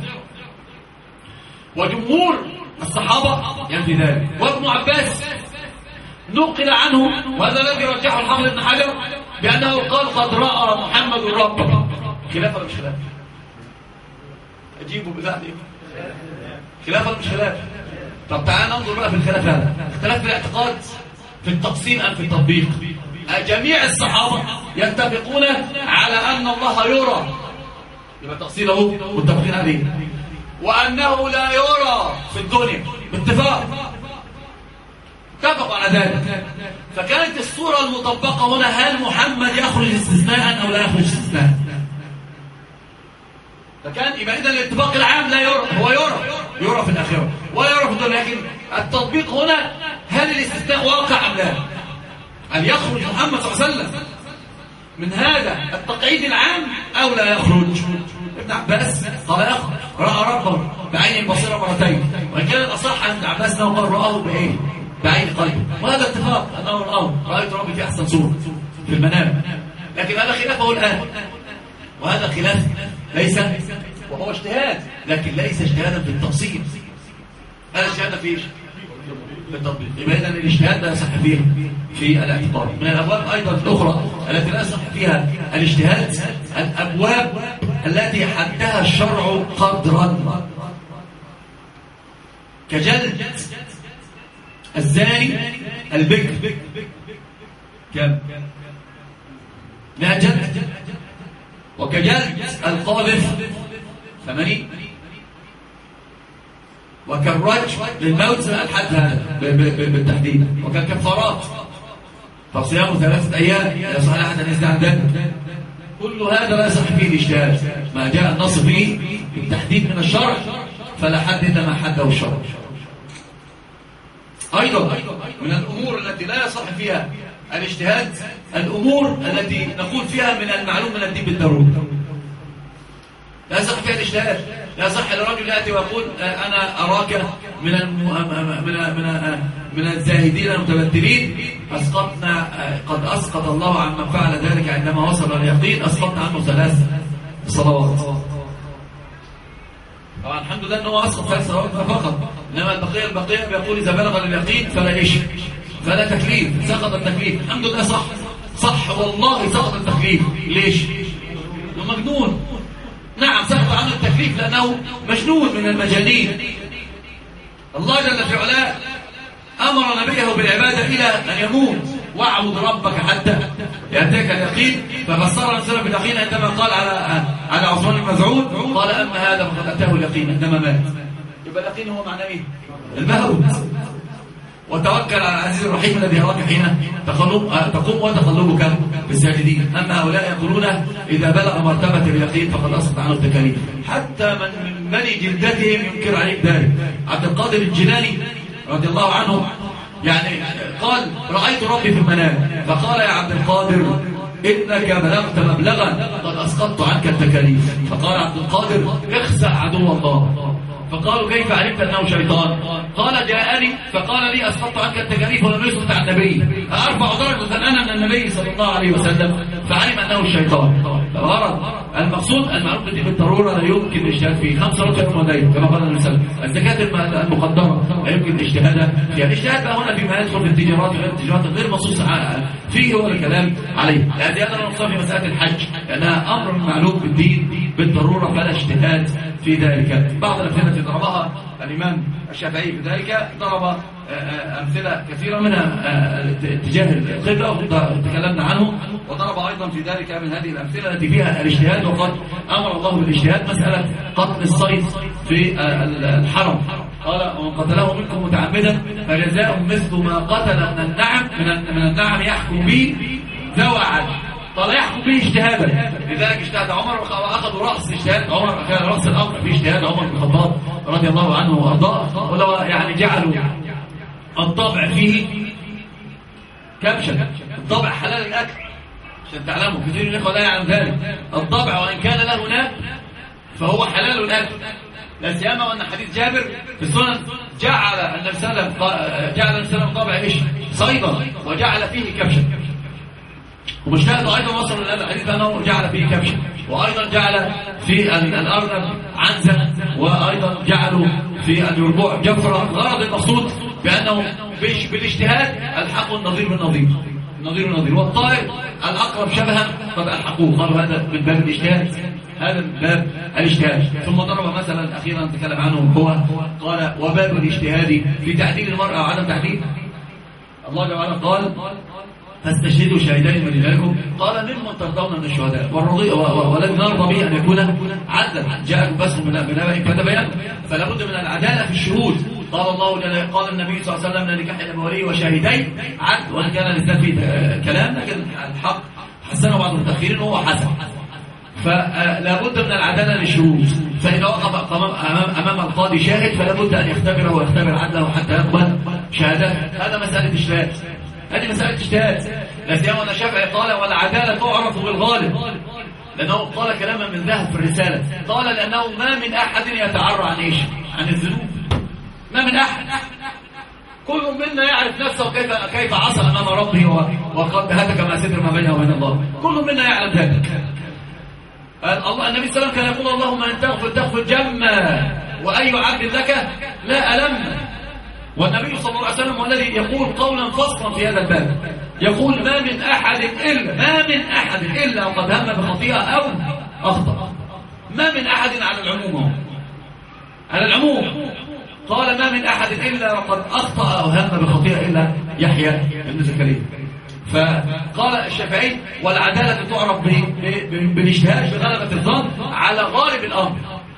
وجمهور الصحابة ينفي ذلك. وابن عباس نقل عنه، وهذا الذي رجحه الحافظ ابن حجر، بأنه قال قد رأى محمد ربه. خلاف ولا مش خلاف؟ أجيبوا بذلك خلاف ولا مش خلاف؟ طب تعال ننظر بقى في الخلاف هذا. اختلاف في الاعتقاد، في التقسيم أم في التطبيق؟ جميع الصحابة يتفقون على أن الله يرى، يبقى تقصيره متفقين عليه، وأنه لا يرى في الدنيا باتفاق، اتفقوا على ذلك. فكانت الصورة المطبقة هنا هل محمد يخرج استثناء أو لا يخرج استثناء؟ فكان يبقى إذا الاتفاق العام لا يرى، هو يرى في الآخرة ولا يرى في الدنيا. لكن التطبيق هنا هل الاستثناء واقع أم لا؟ هل يخرج محمد صلى الله عليه وسلم من هذا التقعيد العام أو لا يخرج؟ ابن عباس قال يخرج، رأى ربه بعين بصيرة مرتين، وإن كان الأصح عن ابن عباس أنه قال رآه بإيه؟ بعين قلبه، وهذا اتفاق أنه رآه، رأيت ربي في أحسن صورة في المنام. لكن هذا خلافه الآن، وهذا خلاف ليس، وهو اجتهاد لكن ليس اجتهادا في التفصيل، هذا اجتهاد في ايش؟ في التطبيق. يبقى إذن الاجتهاد لا يصح فيه في الاعتقاد. من الأبواب أيضا الأخرى التي لا يصح فيها الاجتهاد الأبواب التي حدها الشرع قدرا، كجلد الزاني البكر كم؟ 100 جلد، وكجلد القاذف 80، وكالرجم للموت الحد هذا بالتحديد، وكالكفارات فصيام 3 أيام يصح لأحد أن يستعن ذلك. كل هذا لا يصح فيه الاجتهاد، ما جاء النص فيه بالتحديد من الشرع فلا حدد ما حده الشرع. أيضا من الأمور التي لا يصح فيها الاجتهاد الأمور التي نقول فيها من المعلوم من الدين بالضرورة، لا يصح فيها الاجتهاد. لا يصح لرجل يأتي ويقول أنا أراك من الزاهدين المتبتلين، قد أسقط الله عن من فعل ذلك عندما وصل اليقين، أسقطنا عنه 3 صلوات. طبعا الحمد لله أنه أسقط 3 صلوات فقط، إنما البقية بيقول إذا بلغ اليقين فلا إيش؟ فلا تكليف، سقط التكليف. الحمد لله صح والله سقط التكليف. ليش؟ إنه مجنون. نعم سقط عنه التكليف لأنه مجنون من المجانين. الله جل في علاه أمر نبيه بالعبادة إلى أن يموت، واعبد ربك حتى يأتيك اليقين. ففسر السلف باليقين عندما قال على عثمان بن مسعود قال أما هذا فقد أتاه اليقين عندما مات. يبقى اليقين هو معناه إيه؟ الموت. وتوكل على العزيز الرحيم الذي يراك حين تقوم وتقلبك في الساجدين. أما هؤلاء يقولون إذا بلغ مرتبة اليقين فقد أسقط عنه التكاليف. حتى من بني جلدتهم ينكر عليك ذلك. عبد القادر الجيلاني رضي الله عنه يعني قال رأيت ربي في المنام فقال يا عبد القادر إنك بلغت مبلغا قد أسقطت عنك التكاليف. فقال عبد القادر اخسأ عدو الله. فقالوا كيف علمت أنه شيطان؟ قال جاءني فقال لي أسقطت عنك التكاليف ولم يسقط عن النبي، أرفع درجة أنا من النبي صلى الله عليه وسلم، فعلم أنه الشيطان. فورد المقصود المعلومة دي بالضرورة لا يمكن الاجتهاد فيه. 5 ركعات ودين كما قال النبي صلى الله عليه وسلم. الزكاة المقدرة لا يمكن الاجتهاد فيها. الاجتهاد بقى هنا فيما يدخل في التجارات غير التجارات غير منصوص فيه هو الكلام عليه. لأن هذا نقصان في مسألة الحج لأنها أمر معلوم بالدين بالضرورة فلا اجتهاد في ذلك. بعض الأمثلة ضربها الإمام الشافعي في ذلك، ضرب أمثلة كثيرة منها اتجاه القبلة وتكلمنا عنه، وضرب أيضا في ذلك من هذه الأمثلة التي فيها الاجتهاد. وقد أمر الله بالاجتهاد مسألة قتل الصيد في الحرم، قال ومن قتله منكم متعمدا فجزاء مثل ما قتل من النعم يحكم به ذوى عدل. قال يحكم به اجتهادا. لذلك اجتهد عمر واخذوا راس اجتهاد عمر، كان راس الامر في اجتهاد عمر بن الخطاب رضي الله عنه وارضاه. ولو يعني جعلوا الطبع فيه كبشا. الطبع حلال الاكل عشان تعلموا، كثير من الاخوه لا يعلم ذلك. الطبع وان كان له ناب فهو حلال الاكل، لا سيما وان حديث جابر في السنن جعل النبي صلى الله عليه وسلم طبع ايش؟ صيدا وجعل فيه كبشا. ومجتهد أيضا وصل إلى الحديث أنه جعل فيه كبشا، وأيضا جعل في الأرنب عنزة، وأيضا جعلوا في الربوع جفرة. غرض المقصود بأنه بالاجتهاد الحقوا النظير بالنظير، النظير بالنظير، والطائر الأقرب شبها قد ألحقوه. قالوا هذا من باب الاجتهاد، هذا من باب الاجتهاد. ثم ضرب مثلا أخيرا نتكلم عنه هو قال وباب الاجتهاد في تعديل المرأة وعدم تعديل. الله جل وعلا قال فاستشهدوا شهيدين من رجالكم. قال ممن ترضون من الشهداء والذي نرضى به ان يكون عدلا جاءكم بس من نبأ فتبين. فلا بد من العداله في الشهود. قال الله قال النبي صلى الله عليه وسلم لا نكاح الا بولي وشاهدين عدل، وان كان الاثنين في كلام لكن الحق حسنه بعض المتاخرين وهو حسن. فلا بد من العداله للشهود. فاذا وقف امام القاضي شاهد فلا بد ان يختبره ويختبر عدله حتى يقبل شهادته. هذا مساله اجتهاد، هذه مسألة اجتهاد. لا سيما أن الشافعي قال والعدالة تعرف بالغالب، لأنه قال كلاما من ذهب في الرسالة. قال لأنه ما من أحد يتعرى عن إيش؟ عن الذنوب. ما من أحد، كل منا يعرف نفسه كيف عصى أمام ربه وقد هتك ما ستر ما بينه وبين الله. كل منا يعلم ذلك. الله النبي صلى الله عليه وسلم كان يقول اللهم أن تغفر جما وأي عبد لك لا ألم. والنبي صلى الله عليه وسلم هو الذي يقول قولا فصلا في هذا الباب، يقول ما من أحد إلا وقد هم بخطيئة أو أخطأ. ما من أحد على العموم قال ما من أحد إلا وقد أخطأ أو هم بخطيئة إلا يحيى بن زكريا. فقال الشافعي والعدالة تعرف بالاجتهاد بغلبة الظن على غالب الأمر،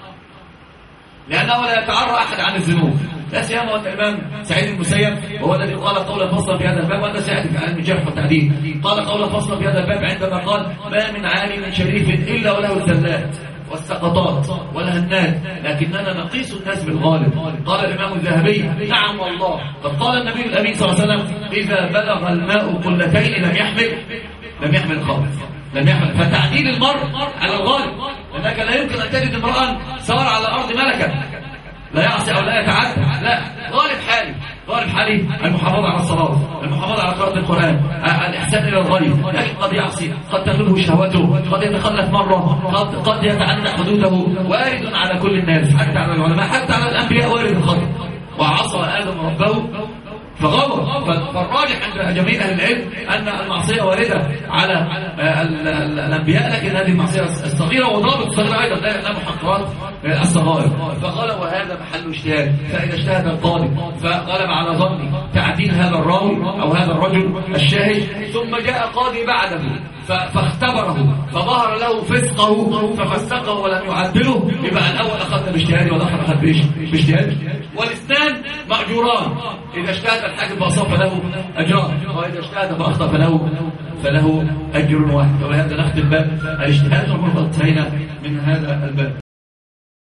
لأنه لا يتعرى أحد عن الذنوب. لا سيما الإمام سعيد المسيب وهو الذي قال قولا فصلا في هذا الباب، وأنت سعيد في علم الجرح والتعديل قال قولا فصلا في هذا الباب عندما قال ما من عالم شريف إلا وله الزلات والسقطات والهنات لكننا نقيس الناس بالغالب. قال الإمام الذهبي نعم والله قد قال النبي الأمين صلى الله عليه وسلم إذا بلغ الماء قلتين لم يحمل خالص، لم يحمل. فتعديل المرء على الغالب، لأنك لا يمكن أن تجد امرأ صار على الأرض ملكا لا يعصي أو لا يتعدى، لا، غالب حالي المحافظة على الصلاة، المحافظة على قراءة القرآن، الإحسان إلى الغير. لكن قد يعصي، قد تغلبه شهوته، قد يتخلف مرة، قد يتعدى حدوده. وارد على كل الناس حتى على العلماء حتى على الأنبياء وارد الخطأ. وعصى آدم ربه فغلط. فالراجح عند جميع اهل العلم ان المعصيه وارده على الانبياء، لكن هذه المعصيه الصغيره، وضابط الصغيره ايضا لا محقرات الصغائر. فقال وهذا محل اجتهاد، فاذا اجتهد القاضي فغلب على ظني تعديل هذا الراوي او هذا الرجل الشاهد، ثم جاء قاضي بعده فاختبره فظهر له فسقه ففسقه ولم يعدله، يبقى الاول اخذنا باجتهاده والاخر اخذ باجتهاده، والاثنان ماجوران. اذا اجتهد الحاكم فاصاب فله اجران، واذا اجتهد فاخطا فله اجر واحد. ولهذا نختم باب الاجتهاد، ونقول انتهينا من هذا الباب.